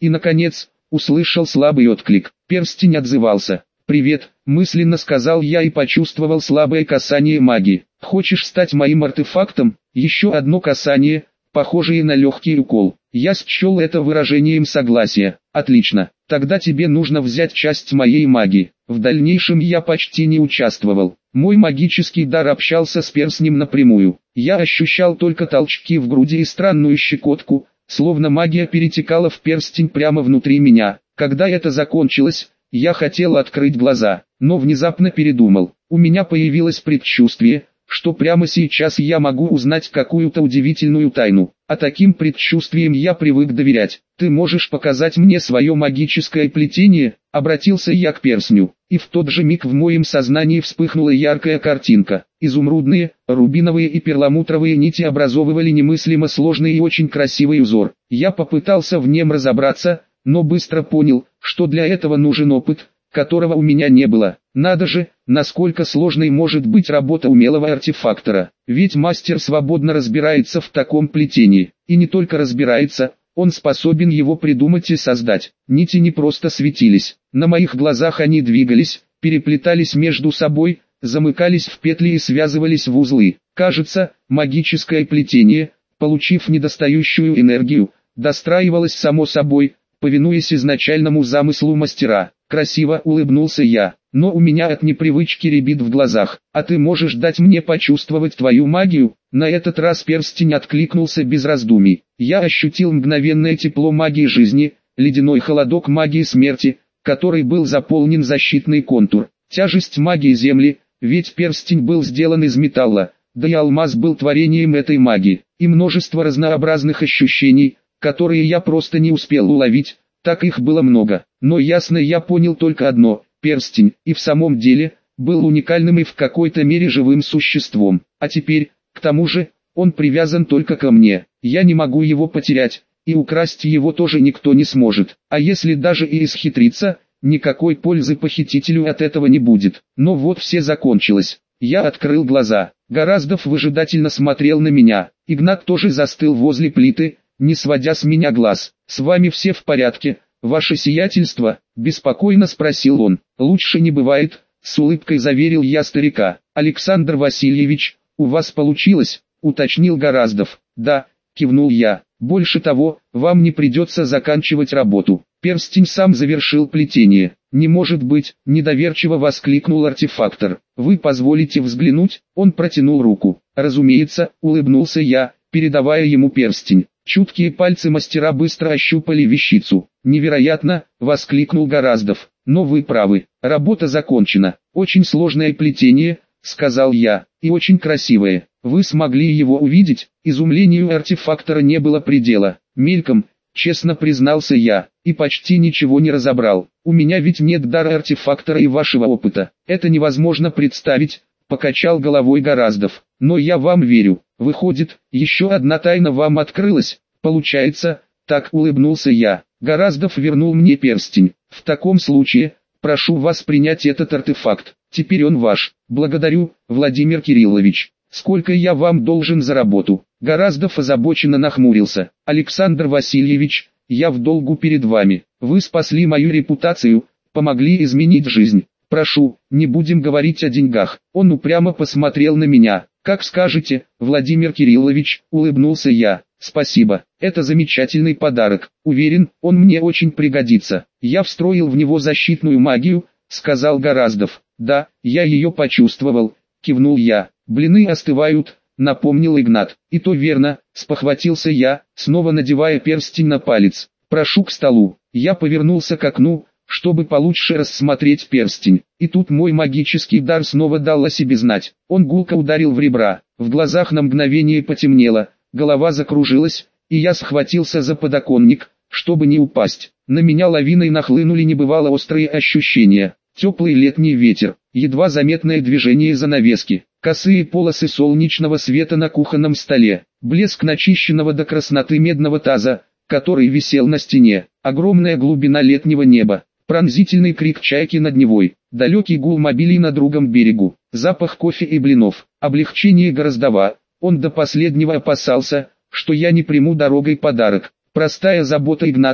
И наконец, услышал слабый отклик. Перстень отзывался. «Привет», — мысленно сказал я и почувствовал слабое касание магии. «Хочешь стать моим артефактом?» Еще одно касание, похожее на легкий укол. Я счел это выражением согласия. «Отлично, тогда тебе нужно взять часть моей магии». В дальнейшем я почти не участвовал. Мой магический дар общался с перстнем напрямую. Я ощущал только толчки в груди и странную щекотку, словно магия перетекала в перстень прямо внутри меня. Когда это закончилось, я хотел открыть глаза, но внезапно передумал. У меня появилось предчувствие, что прямо сейчас я могу узнать какую-то удивительную тайну. А таким предчувствием я привык доверять. «Ты можешь показать мне свое магическое плетение?» — обратился я к перстню. И в тот же миг в моем сознании вспыхнула яркая картинка. Изумрудные, рубиновые и перламутровые нити образовывали немыслимо сложный и очень красивый узор. Я попытался в нем разобраться, но быстро понял, что для этого нужен опыт, которого у меня не было. Надо же, насколько сложной может быть работа умелого артефактора. Ведь мастер свободно разбирается в таком плетении. И не только разбирается, он способен его придумать и создать. Нити не просто светились. На моих глазах они двигались, переплетались между собой, замыкались в петли и связывались в узлы. Кажется, магическое плетение, получив недостающую энергию, достраивалось само собой, повинуясь изначальному замыслу мастера. Красиво улыбнулся я, но у меня от непривычки рябит в глазах. А ты можешь дать мне почувствовать твою магию? На этот раз перстень откликнулся без раздумий. Я ощутил мгновенное тепло магии жизни, ледяной холодок магии смерти, который был заполнен защитный контур. Тяжесть магии земли, ведь перстень был сделан из металла, да и алмаз был творением этой магии. И множество разнообразных ощущений, которые я просто не успел уловить. Так их было много, но ясно я понял только одно: перстень, и в самом деле, был уникальным и в какой-то мере живым существом. А теперь, к тому же, он привязан только ко мне, я не могу его потерять, и украсть его тоже никто не сможет. А если даже и исхитриться, никакой пользы похитителю от этого не будет. Но вот все закончилось. Я открыл глаза, Гораздов выжидательно смотрел на меня, Игнат тоже застыл возле плиты, не сводя с меня глаз. «С вами все в порядке, ваше сиятельство?» – беспокойно спросил он. «Лучше не бывает», – с улыбкой заверил я старика. «Александр Васильевич, у вас получилось?» – уточнил Гораздов. «Да», – кивнул я. «Больше того, вам не придется заканчивать работу». Перстень сам завершил плетение. «Не может быть», – недоверчиво воскликнул артефактор. «Вы позволите взглянуть?» Он протянул руку. «Разумеется», – улыбнулся я, передавая ему перстень. Чуткие пальцы мастера быстро ощупали вещицу. «Невероятно!» – воскликнул Гораздов. «Но вы правы, работа закончена. Очень сложное плетение», – сказал я, – «и очень красивое. Вы смогли его увидеть?» Изумлению артефактора не было предела. «Мельком», – честно признался я, – и почти ничего не разобрал. «У меня ведь нет дара артефактора и вашего опыта. Это невозможно представить», – покачал головой Гораздов. «Но я вам верю. Выходит, еще одна тайна вам открылась, получается?» Так улыбнулся я. Гораздов вернул мне перстень. «В таком случае, прошу вас принять этот артефакт. Теперь он ваш». «Благодарю, Владимир Кириллович. Сколько я вам должен за работу?» Гораздов озабоченно нахмурился. «Александр Васильевич, я в долгу перед вами. Вы спасли мою репутацию, помогли изменить жизнь. Прошу, не будем говорить о деньгах». Он упрямо посмотрел на меня. «Как скажете, Владимир Кириллович», — улыбнулся я. «Спасибо, это замечательный подарок. Уверен, он мне очень пригодится. Я встроил в него защитную магию», — сказал Гораздов. «Да, я ее почувствовал», — кивнул я. «Блины остывают», — напомнил Игнат. «И то верно», — спохватился я, снова надевая перстень на палец. «Прошу к столу». Я повернулся к окну, чтобы получше рассмотреть перстень. И тут мой магический дар снова дал о себе знать. Он гулко ударил в ребра, в глазах на мгновение потемнело, голова закружилась, и я схватился за подоконник, чтобы не упасть. На меня лавиной нахлынули небывало острые ощущения. Теплый летний ветер, едва заметное движение занавески, косые полосы солнечного света на кухонном столе, блеск начищенного до красноты медного таза, который висел на стене, огромная глубина летнего неба, пронзительный крик чайки над Невой, далекий гул мобилей на другом берегу, запах кофе и блинов, облегчение Гораздова. Он до последнего опасался, что я не приму дорогой подарок. Простая забота Игната,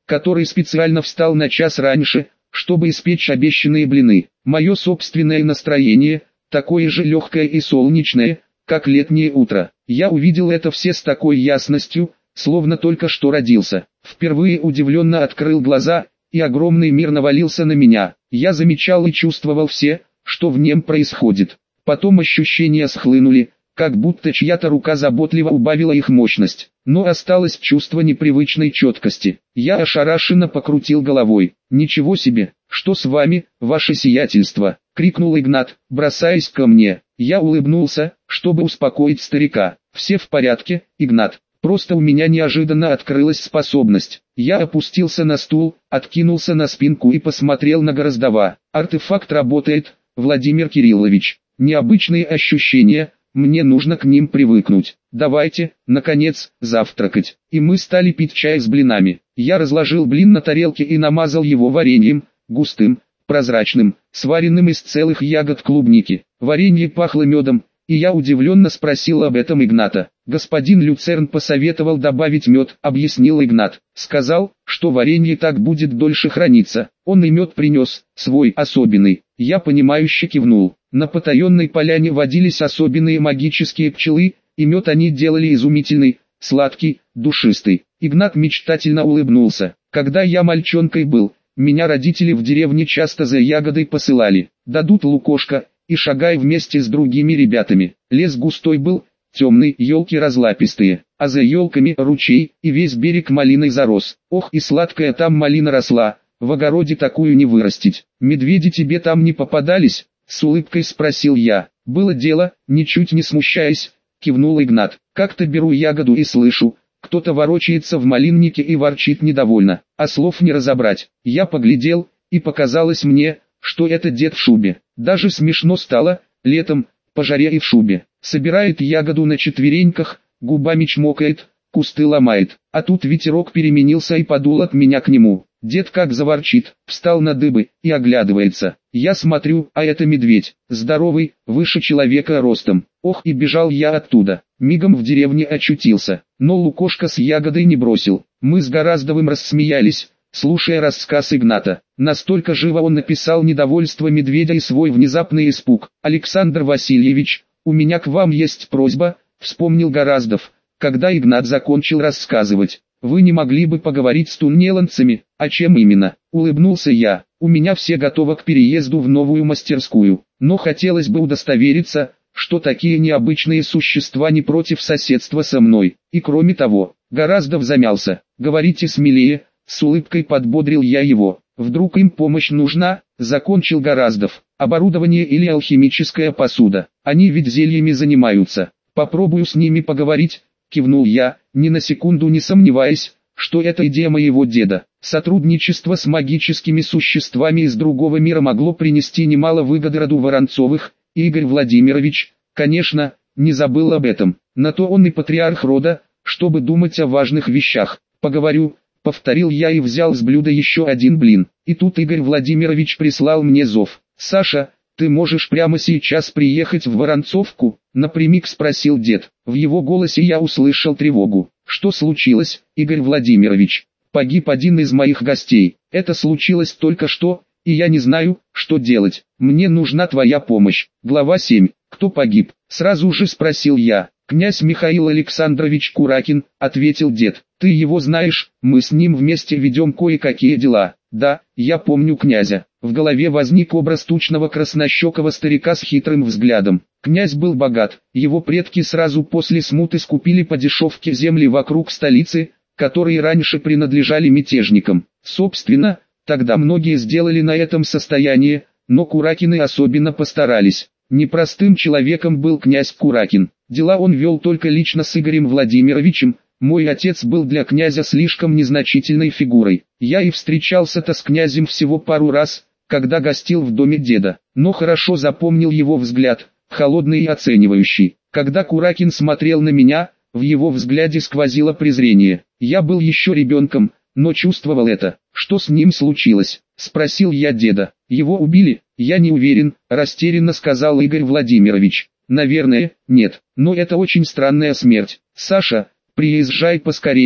который специально встал на час раньше, чтобы испечь обещанные блины. Мое собственное настроение, такое же легкое и солнечное, как летнее утро. Я увидел это все с такой ясностью, словно только что родился. Впервые удивленно открыл глаза, и огромный мир навалился на меня. Я замечал и чувствовал все, что в нем происходит. Потом ощущения схлынули, как будто чья-то рука заботливо убавила их мощность. Но осталось чувство непривычной четкости. Я ошарашенно покрутил головой. «Ничего себе! Что с вами, ваше сиятельство?» — крикнул Игнат, бросаясь ко мне. Я улыбнулся, чтобы успокоить старика. «Все в порядке, Игнат. Просто у меня неожиданно открылась способность». Я опустился на стул, откинулся на спинку и посмотрел на Гораздова. «Артефакт работает, Владимир Кириллович. Необычные ощущения, мне нужно к ним привыкнуть. Давайте, наконец, завтракать». И мы стали пить чай с блинами. Я разложил блин на тарелке и намазал его вареньем, густым, прозрачным, сваренным из целых ягод клубники. Варенье пахло медом, и я удивленно спросил об этом Игната. «Господин Люцерн посоветовал добавить мед», — объяснил Игнат. «Сказал, что варенье так будет дольше храниться. Он и мед принес, свой особенный». Я понимающе кивнул. На потаенной поляне водились особенные магические пчелы, и мед они делали изумительный, сладкий, душистый. Игнат мечтательно улыбнулся. «Когда я мальчонкой был, меня родители в деревне часто за ягодой посылали. Дадут лукошко, и шагай вместе с другими ребятами. Лес густой был, темный, елки разлапистые, а за елками ручей, и весь берег малиной зарос. Ох, и сладкая там малина росла, в огороде такую не вырастить. Медведи тебе там не попадались?» — с улыбкой спросил я. «Было дело», — ничуть не смущаясь, кивнул Игнат. «Как-то беру ягоду и слышу, кто-то ворочается в малиннике и ворчит недовольно, а слов не разобрать. Я поглядел, и показалось мне, что это дед в шубе. Даже смешно стало, летом, по жаре и в шубе. Собирает ягоду на четвереньках, губами чмокает, кусты ломает. А тут ветерок переменился и подул от меня к нему. Дед как заворчит, встал на дыбы и оглядывается. Я смотрю, а это медведь, здоровый, выше человека ростом. Ох, и бежал я оттуда. Мигом в деревне очутился, но лукошко с ягодой не бросил. Мы с Гораздовым рассмеялись, слушая рассказ Игната. Настолько живо он написал недовольство медведя и свой внезапный испуг. «Александр Васильевич, у меня к вам есть просьба», — вспомнил Гораздов, когда Игнат закончил рассказывать. «Вы не могли бы поговорить с туннеланцами?» «А чем именно?» — улыбнулся я. «У меня все готово к переезду в новую мастерскую, но хотелось бы удостовериться, что такие необычные существа не против соседства со мной. И кроме того, Гораздов замялся. Говорите смелее», — с улыбкой подбодрил я его. «Вдруг им помощь нужна?» — закончил Гораздов. «Оборудование или алхимическая посуда. Они ведь зельями занимаются. Попробую с ними поговорить», — кивнул я, ни на секунду не сомневаясь, что это идея моего деда. Сотрудничество с магическими существами из другого мира могло принести немало выгоды роду Воронцовых. Игорь Владимирович, конечно, не забыл об этом. На то он и патриарх рода, чтобы думать о важных вещах. «Поговорю», — повторил я и взял с блюда еще один блин. И тут Игорь Владимирович прислал мне зов. «Саша, ты можешь прямо сейчас приехать в Воронцовку?» — напрямик спросил дед. В его голосе я услышал тревогу. «Что случилось, Игорь Владимирович?» «Погиб один из моих гостей. Это случилось только что, и я не знаю, что делать. Мне нужна твоя помощь». Глава семь. «Кто погиб?» — сразу же спросил я. «Князь Михаил Александрович Куракин», — ответил дед. «Ты его знаешь, мы с ним вместе ведем кое-какие дела». «Да, я помню князя». В голове возник образ тучного краснощекого старика с хитрым взглядом. Князь был богат, его предки сразу после смуты скупили по дешевке земли вокруг столицы, которые раньше принадлежали мятежникам. Собственно, тогда многие сделали на этом состояние, но Куракины особенно постарались. Непростым человеком был князь Куракин. Дела он вел только лично с Игорем Владимировичем. Мой отец был для князя слишком незначительной фигурой. Я и встречался-то с князем всего пару раз, когда гостил в доме деда, но хорошо запомнил его взгляд, холодный и оценивающий. Когда Куракин смотрел на меня, в его взгляде сквозило презрение. Я был еще ребенком, но чувствовал это. «Что с ним случилось?» — спросил я деда. «Его убили?» «Я не уверен», — растерянно сказал Игорь Владимирович. «Наверное, нет, но это очень странная смерть. Саша, приезжай поскорее»,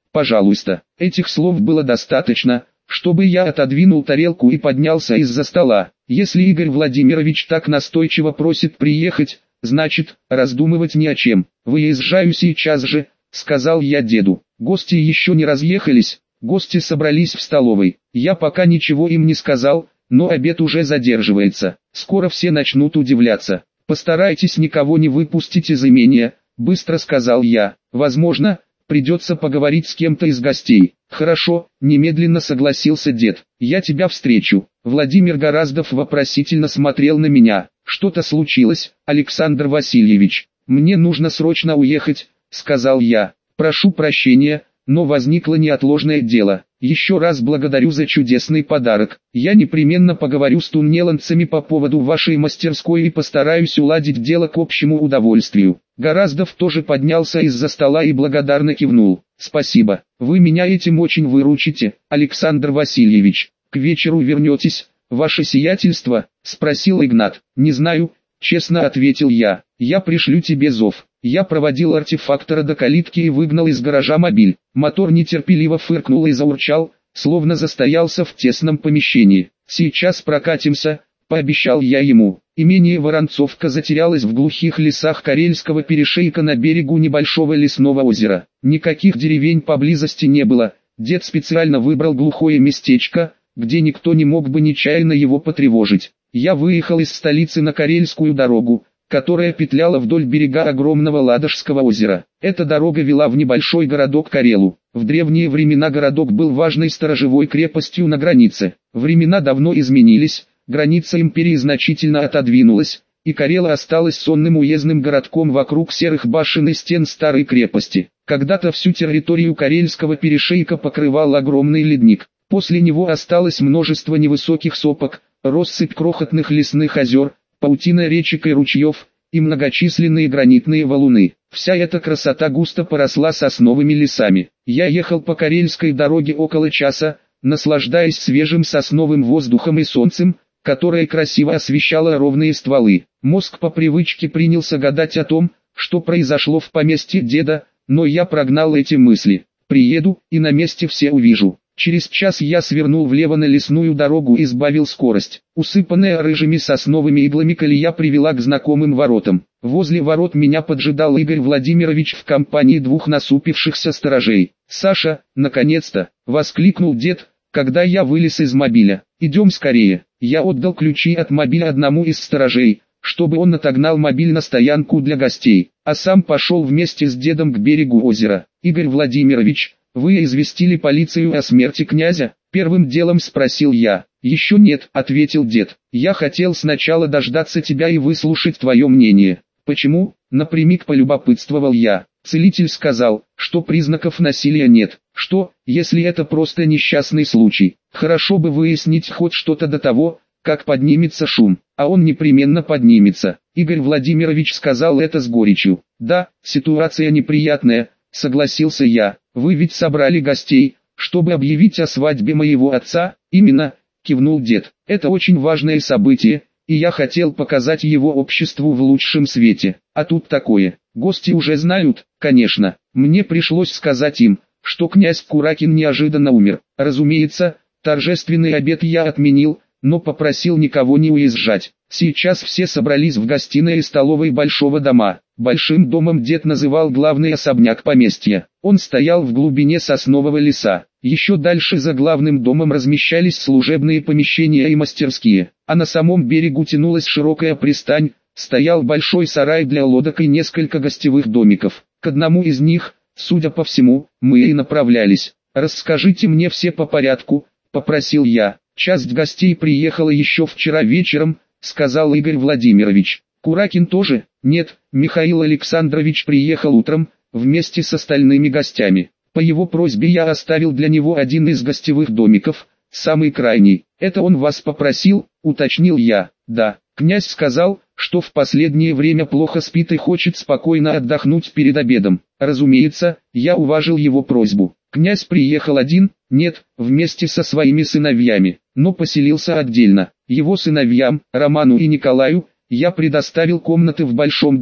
пожалуйста». Этих слов было достаточно, чтобы я отодвинул тарелку и поднялся из-за стола. Если Игорь Владимирович так настойчиво просит приехать, значит, раздумывать не о чем. «Выезжаю сейчас же», — сказал я деду. Гости еще не разъехались, гости собрались в столовой. Я пока ничего им не сказал, но обед уже задерживается. Скоро все начнут удивляться. «Постарайтесь никого не выпустить из имения», — быстро сказал я. «Возможно, придется поговорить с кем-то из гостей». «Хорошо», — немедленно согласился дед. «Я тебя встречу». Владимир Гораздов вопросительно смотрел на меня. «Что-то случилось, Александр Васильевич?» «Мне нужно срочно уехать», — сказал я. «Прошу прощения, но возникло неотложное дело. Еще раз благодарю за чудесный подарок. Я непременно поговорю с туннеланцами по поводу вашей мастерской и постараюсь уладить дело к общему удовольствию». Гораздов тоже поднялся из-за стола и благодарно кивнул. «Спасибо, вы меня этим очень выручите, Александр Васильевич. К вечеру вернетесь, ваше сиятельство?» — спросил Игнат. «Не знаю», — честно ответил я. «Я пришлю тебе зов». Я проводил артефактора до калитки и выгнал из гаража мобиль. Мотор нетерпеливо фыркнул и заурчал, словно застоялся в тесном помещении. «Сейчас прокатимся», — пообещал я ему. Имение Воронцовка затерялось в глухих лесах Карельского перешейка на берегу небольшого лесного озера. Никаких деревень поблизости не было. Дед специально выбрал глухое местечко, где никто не мог бы нечаянно его потревожить. Я выехал из столицы на Карельскую дорогу, которая петляла вдоль берега огромного Ладожского озера. Эта дорога вела в небольшой городок Карелу. В древние времена городок был важной сторожевой крепостью на границе. Времена давно изменились, граница империи значительно отодвинулась, и Карела осталась сонным уездным городком вокруг серых башен и стен старой крепости. Когда-то всю территорию Карельского перешейка покрывал огромный ледник. После него осталось множество невысоких сопок, россыпь крохотных лесных озер, паутина речек и ручьев, и многочисленные гранитные валуны. Вся эта красота густо поросла сосновыми лесами. Я ехал по Карельской дороге около часа, наслаждаясь свежим сосновым воздухом и солнцем, которое красиво освещало ровные стволы. Мозг по привычке принялся гадать о том, что произошло в поместье деда, но я прогнал эти мысли. Приеду, и на месте все увижу. Через час я свернул влево на лесную дорогу и сбавил скорость. Усыпанная рыжими сосновыми иглами колея привела к знакомым воротам. Возле ворот меня поджидал Игорь Владимирович в компании двух насупившихся сторожей. «Саша, наконец-то!» — воскликнул дед, когда я вылез из мобиля. «Идем скорее». Я отдал ключи от мобиля одному из сторожей, чтобы он отогнал мобиль на стоянку для гостей, а сам пошел вместе с дедом к берегу озера. «Игорь Владимирович, вы известили полицию о смерти князя?» — первым делом спросил я. «Еще нет», — ответил дед. «Я хотел сначала дождаться тебя и выслушать твое мнение». «Почему?» — напрямик полюбопытствовал я. Целитель сказал, что признаков насилия нет. Что, если это просто несчастный случай? Хорошо бы выяснить хоть что-то до того, как поднимется шум. А он непременно поднимется. Игорь Владимирович сказал это с горечью. «Да, ситуация неприятная», — согласился я. «Вы ведь собрали гостей, чтобы объявить о свадьбе моего отца?» «Именно», — кивнул дед. «Это очень важное событие, и я хотел показать его обществу в лучшем свете. А тут такое. Гости уже знают, конечно. Мне пришлось сказать им, что князь Куракин неожиданно умер. Разумеется, торжественный обед я отменил, но попросил никого не уезжать. Сейчас все собрались в гостиной и столовой большого дома. Большим домом дед называл главный особняк поместья. Он стоял в глубине соснового леса. Еще дальше за главным домом размещались служебные помещения и мастерские, а на самом берегу тянулась широкая пристань, стоял большой сарай для лодок и несколько гостевых домиков. К одному из них, судя по всему, мы и направлялись. «Расскажите мне все по порядку», — попросил я. «Часть гостей приехала еще вчера вечером», — сказал Игорь Владимирович. «Куракин тоже?» «Нет, Михаил Александрович приехал утром, вместе с остальными гостями. По его просьбе я оставил для него один из гостевых домиков, самый крайний. Это он вас попросил?» — уточнил я. «Да, князь сказал, что в последнее время плохо спит и хочет спокойно отдохнуть перед обедом. Разумеется, я уважил его просьбу. Князь приехал один, нет, вместе со своими сыновьями, но поселился отдельно. Его сыновьям, Роману и Николаю, я предоставил комнаты в большом доме.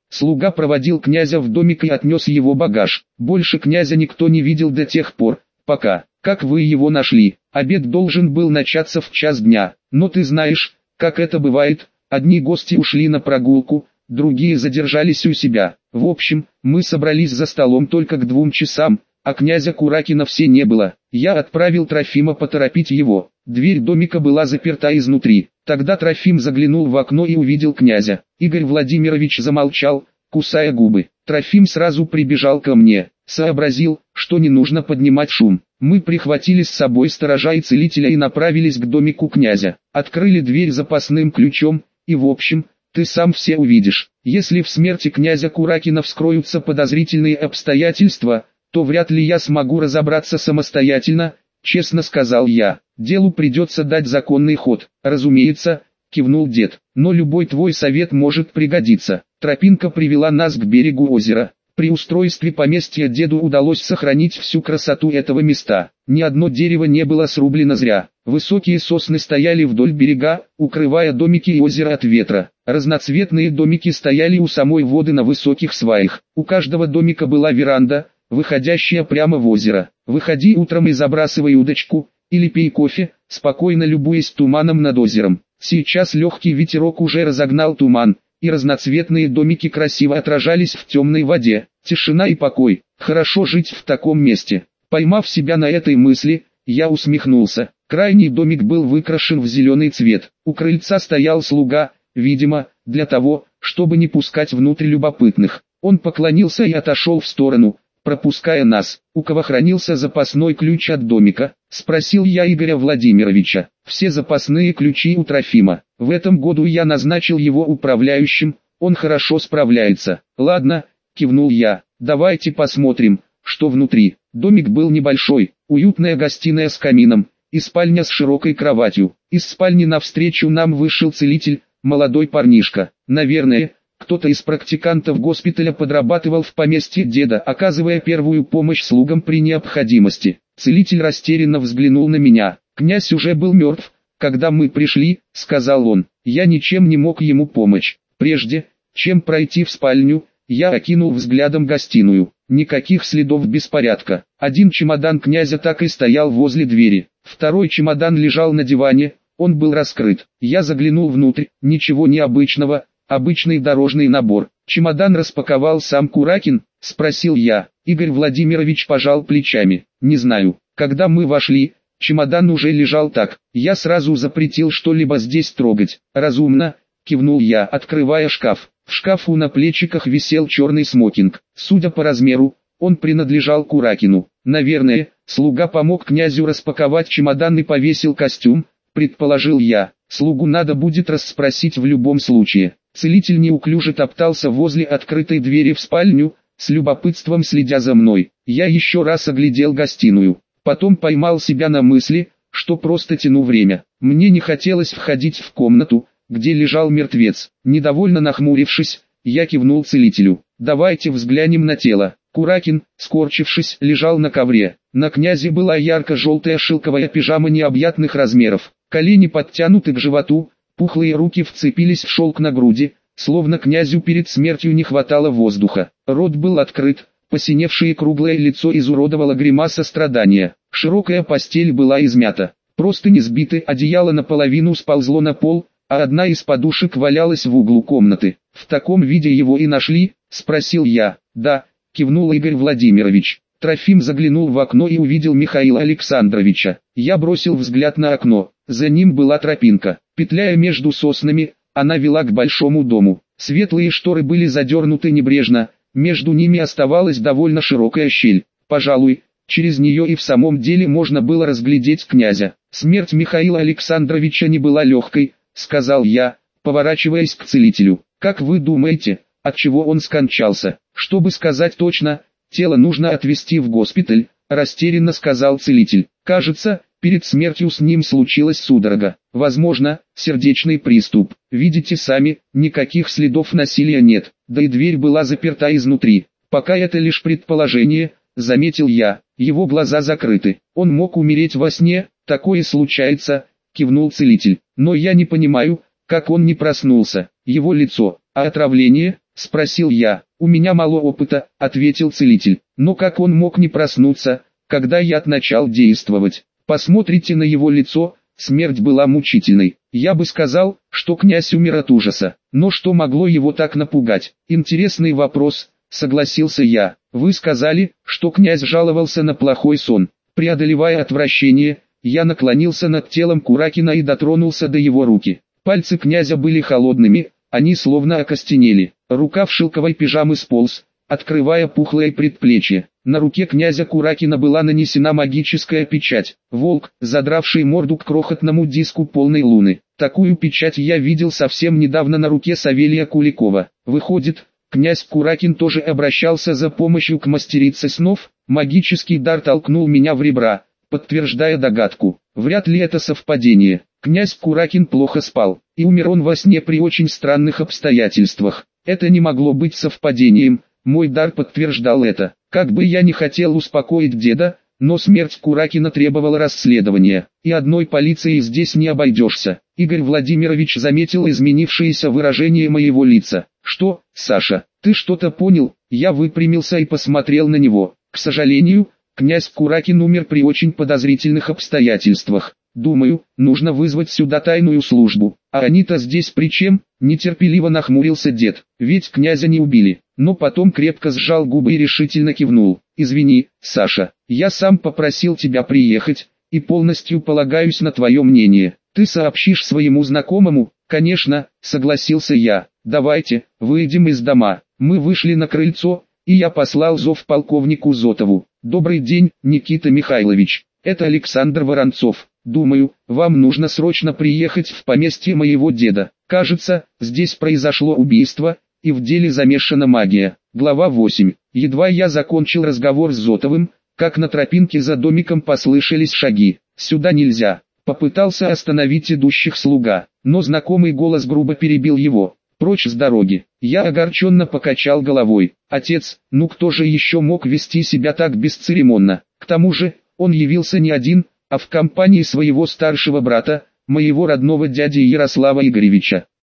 Слуга проводил князя в домик и отнес его багаж. Больше князя никто не видел до тех пор, пока, как вы его нашли. Обед должен был начаться в час дня, но ты знаешь, как это бывает, одни гости ушли на прогулку, другие задержались у себя. В общем, мы собрались за столом только к двум часам, а князя Куракина все не было. Я отправил Трофима поторопить его. Дверь домика была заперта изнутри. Тогда Трофим заглянул в окно и увидел князя. Игорь Владимирович замолчал, кусая губы. Трофим сразу прибежал ко мне, сообразил, что не нужно поднимать шум. Мы прихватили с собой сторожа и целителя и направились к домику князя. Открыли дверь запасным ключом, и в общем, ты сам все увидишь. Если в смерти князя Куракина вскроются подозрительные обстоятельства, то вряд ли я смогу разобраться самостоятельно, честно сказал я. Делу придется дать законный ход. Разумеется, кивнул дед, но любой твой совет может пригодиться. Тропинка привела нас к берегу озера. При устройстве поместья деду удалось сохранить всю красоту этого места. Ни одно дерево не было срублено зря. Высокие сосны стояли вдоль берега, укрывая домики и озеро от ветра. Разноцветные домики стояли у самой воды на высоких сваях. У каждого домика была веранда, выходящая прямо в озеро. Выходи утром и забрасывай удочку, или пей кофе, спокойно любуясь туманом над озером. Сейчас легкий ветерок уже разогнал туман, и разноцветные домики красиво отражались в темной воде. Тишина и покой. Хорошо жить в таком месте. Поймав себя на этой мысли, я усмехнулся. Крайний домик был выкрашен в зеленый цвет. У крыльца стоял слуга, видимо, для того, чтобы не пускать внутрь любопытных. Он поклонился и отошел в сторону, пропуская нас. У кого хранился запасной ключ от домика? Спросил я Игоря Владимировича. Все запасные ключи у Трофима. В этом году я назначил его управляющим, он хорошо справляется. Ладно, кивнул я, давайте посмотрим, что внутри. Домик был небольшой, уютная гостиная с камином, и спальня с широкой кроватью. Из спальни навстречу нам вышел целитель, молодой парнишка. Наверное, кто-то из практикантов госпиталя подрабатывал в поместье деда, оказывая первую помощь слугам при необходимости. Целитель растерянно взглянул на меня. Князь уже был мертв, когда мы пришли, сказал он. Я ничем не мог ему помочь. Прежде, чем пройти в спальню, я окинул взглядом гостиную. Никаких следов беспорядка. Один чемодан князя так и стоял возле двери. Второй чемодан лежал на диване, он был раскрыт. Я заглянул внутрь, ничего необычного. Обычный дорожный набор. Чемодан распаковал сам Куракин, спросил я. Игорь Владимирович пожал плечами. Не знаю. Когда мы вошли, чемодан уже лежал так. Я сразу запретил что-либо здесь трогать. Разумно, кивнул я, открывая шкаф. В шкафу на плечиках висел черный смокинг. Судя по размеру, он принадлежал Куракину. Наверное, слуга помог князю распаковать чемодан и повесил костюм, предположил я. Слугу надо будет расспросить в любом случае. Целитель неуклюже топтался возле открытой двери в спальню, с любопытством следя за мной. Я еще раз оглядел гостиную. Потом поймал себя на мысли, что просто тяну время. Мне не хотелось входить в комнату, где лежал мертвец. Недовольно нахмурившись, я кивнул целителю. «Давайте взглянем на тело». Куракин, скорчившись, лежал на ковре. На князе была ярко-желтая шелковая пижама необъятных размеров. Колени подтянуты к животу, пухлые руки вцепились в шелк на груди, словно князю перед смертью не хватало воздуха. Рот был открыт, посиневшее круглое лицо изуродовало гримаса страдания. Широкая постель была измята. Простыни сбиты, одеяло наполовину сползло на пол, а одна из подушек валялась в углу комнаты. «В таком виде его и нашли?» – спросил я. «Да», – кивнул Игорь Владимирович. Трофим заглянул в окно и увидел Михаила Александровича. Я бросил взгляд на окно. За ним была тропинка. Петляя между соснами, она вела к большому дому. Светлые шторы были задернуты небрежно, между ними оставалась довольно широкая щель. Пожалуй, через нее и в самом деле можно было разглядеть князя. Смерть Михаила Александровича не была легкой, сказал я, поворачиваясь к целителю. Как вы думаете, от чего он скончался? Чтобы сказать точно, тело нужно отвезти в госпиталь, растерянно сказал целитель. Кажется, перед смертью с ним случилась судорога. Возможно, сердечный приступ. Видите сами, никаких следов насилия нет, да и дверь была заперта изнутри. Пока это лишь предположение, заметил я. Его глаза закрыты. Он мог умереть во сне, такое случается, кивнул целитель. Но я не понимаю, как он не проснулся. Его лицо, а отравление, спросил я. У меня мало опыта, ответил целитель. Но как он мог не проснуться, когда я начал действовать? Посмотрите на его лицо, смерть была мучительной. Я бы сказал, что князь умер от ужаса. Но что могло его так напугать? Интересный вопрос, согласился я. Вы сказали, что князь жаловался на плохой сон. Преодолевая отвращение, я наклонился над телом Куракина и дотронулся до его руки. Пальцы князя были холодными, они словно окостенели. Рука в шелковой пижаме сполз, открывая пухлое предплечье. На руке князя Куракина была нанесена магическая печать. Волк, задравший морду к крохотному диску полной луны. Такую печать я видел совсем недавно на руке Савелия Куликова. Выходит, князь Куракин тоже обращался за помощью к мастерице снов. Магический дар толкнул меня в ребра, подтверждая догадку. Вряд ли это совпадение. Князь Куракин плохо спал, и умер он во сне при очень странных обстоятельствах. Это не могло быть совпадением, мой дар подтверждал это. Как бы я ни хотел успокоить деда, но смерть Куракина требовала расследования, и одной полицией здесь не обойдешься. Игорь Владимирович заметил изменившееся выражение моего лица. «Что, Саша, ты что-то понял?» Я выпрямился и посмотрел на него. К сожалению, князь Куракин умер при очень подозрительных обстоятельствах. Думаю, нужно вызвать сюда тайную службу. А они-то здесь при чем? Нетерпеливо нахмурился дед. Ведь князя не убили. Но потом крепко сжал губы и решительно кивнул. Извини, Саша, я сам попросил тебя приехать, и полностью полагаюсь на твое мнение. Ты сообщишь своему знакомому? Конечно, согласился я. Давайте, выйдем из дома. Мы вышли на крыльцо, и я послал зов полковнику Зотову. Добрый день, Никита Михайлович. Это Александр Воронцов. Думаю, вам нужно срочно приехать в поместье моего деда. Кажется, здесь произошло убийство, и в деле замешана магия. Глава восемь. Едва я закончил разговор с Зотовым, как на тропинке за домиком послышались шаги. Сюда нельзя. Попытался остановить идущих слуга, но знакомый голос грубо перебил его. Прочь с дороги. Я огорченно покачал головой. Отец, ну кто же еще мог вести себя так бесцеремонно? К тому же, он явился не один, а в компании своего старшего брата, моего родного дяди Ярослава Игоревича.